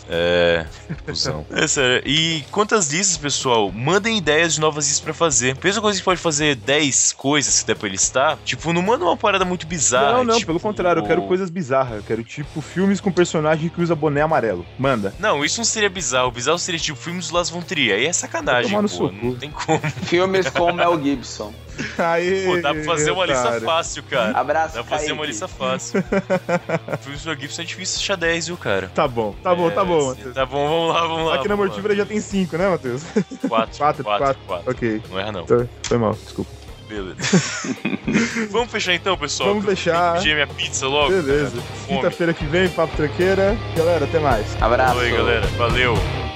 Cusão. Sério, e quantas listas, pessoal, mandem ideias de novas listas pra fazer. Pensa coisa que pode fazer 10 coisas que der pra listar, tipo, não manda uma parada muito bizarra. Não, tipo, pelo contrário, eu quero coisas bizarras, eu quero tipo filmes com personagem que usa boné amarelo. Manda. Não, isso não seria bizarro. O bizarro seria tipo filmes do Las Von Trier. Aí é sacanagem, pô. Não tem como. Filmes com Mel Gibson. Aí, pô, dá pra fazer uma lista fácil, cara. Abraço, dá pra fazer uma lista fácil. Filmes do Mel Gibson é difícil achar 10, viu, cara? Tá bom, Matheus. Tá bom, vamos lá. Aqui na Mortífera já tem 5, né, Matheus? 4. Ok. Não erra, não. Foi mal, desculpa. Beleza. Vamos fechar então, pessoal? Vamos fechar. Pedir minha pizza logo. Beleza. Quinta-feira que vem, Papo Tranqueira. Galera, até mais. Abraço. Oi, galera. Valeu.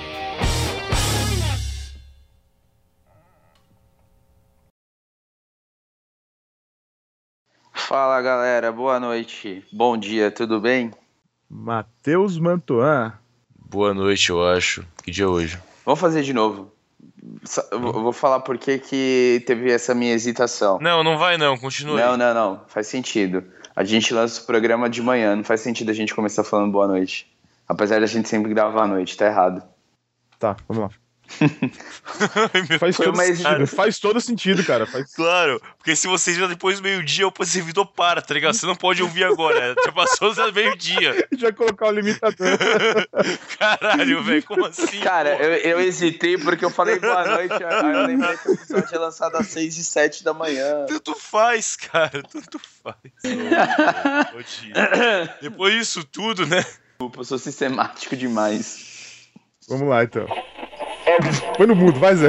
Fala, galera. Boa noite. Bom dia, tudo bem? Matheus Mantoan. Boa noite, eu acho. Que dia é hoje? Vamos fazer de novo. Eu vou falar por que teve essa minha hesitação. Não vai não, continue. Não, faz sentido. A gente lança o programa de manhã, não faz sentido a gente começar falando boa noite. Apesar da gente sempre gravar à noite, tá errado. Tá, vamos lá. Faz todo sentido, cara. Claro, porque se você já depois do meio-dia, o servidor para, tá ligado? Você não pode ouvir agora, já passou do meio-dia. Já vai colocar o limitador. Caralho, velho, como assim? Cara, eu hesitei porque eu falei boa noite, aí eu lembrei que o episódio é lançado às 6 e 7 da manhã. Tanto faz, cara, tanto faz. Depois disso tudo, né? Desculpa, eu sou sistemático demais. Vamos lá, então. Põe no mudo, vai, Zé.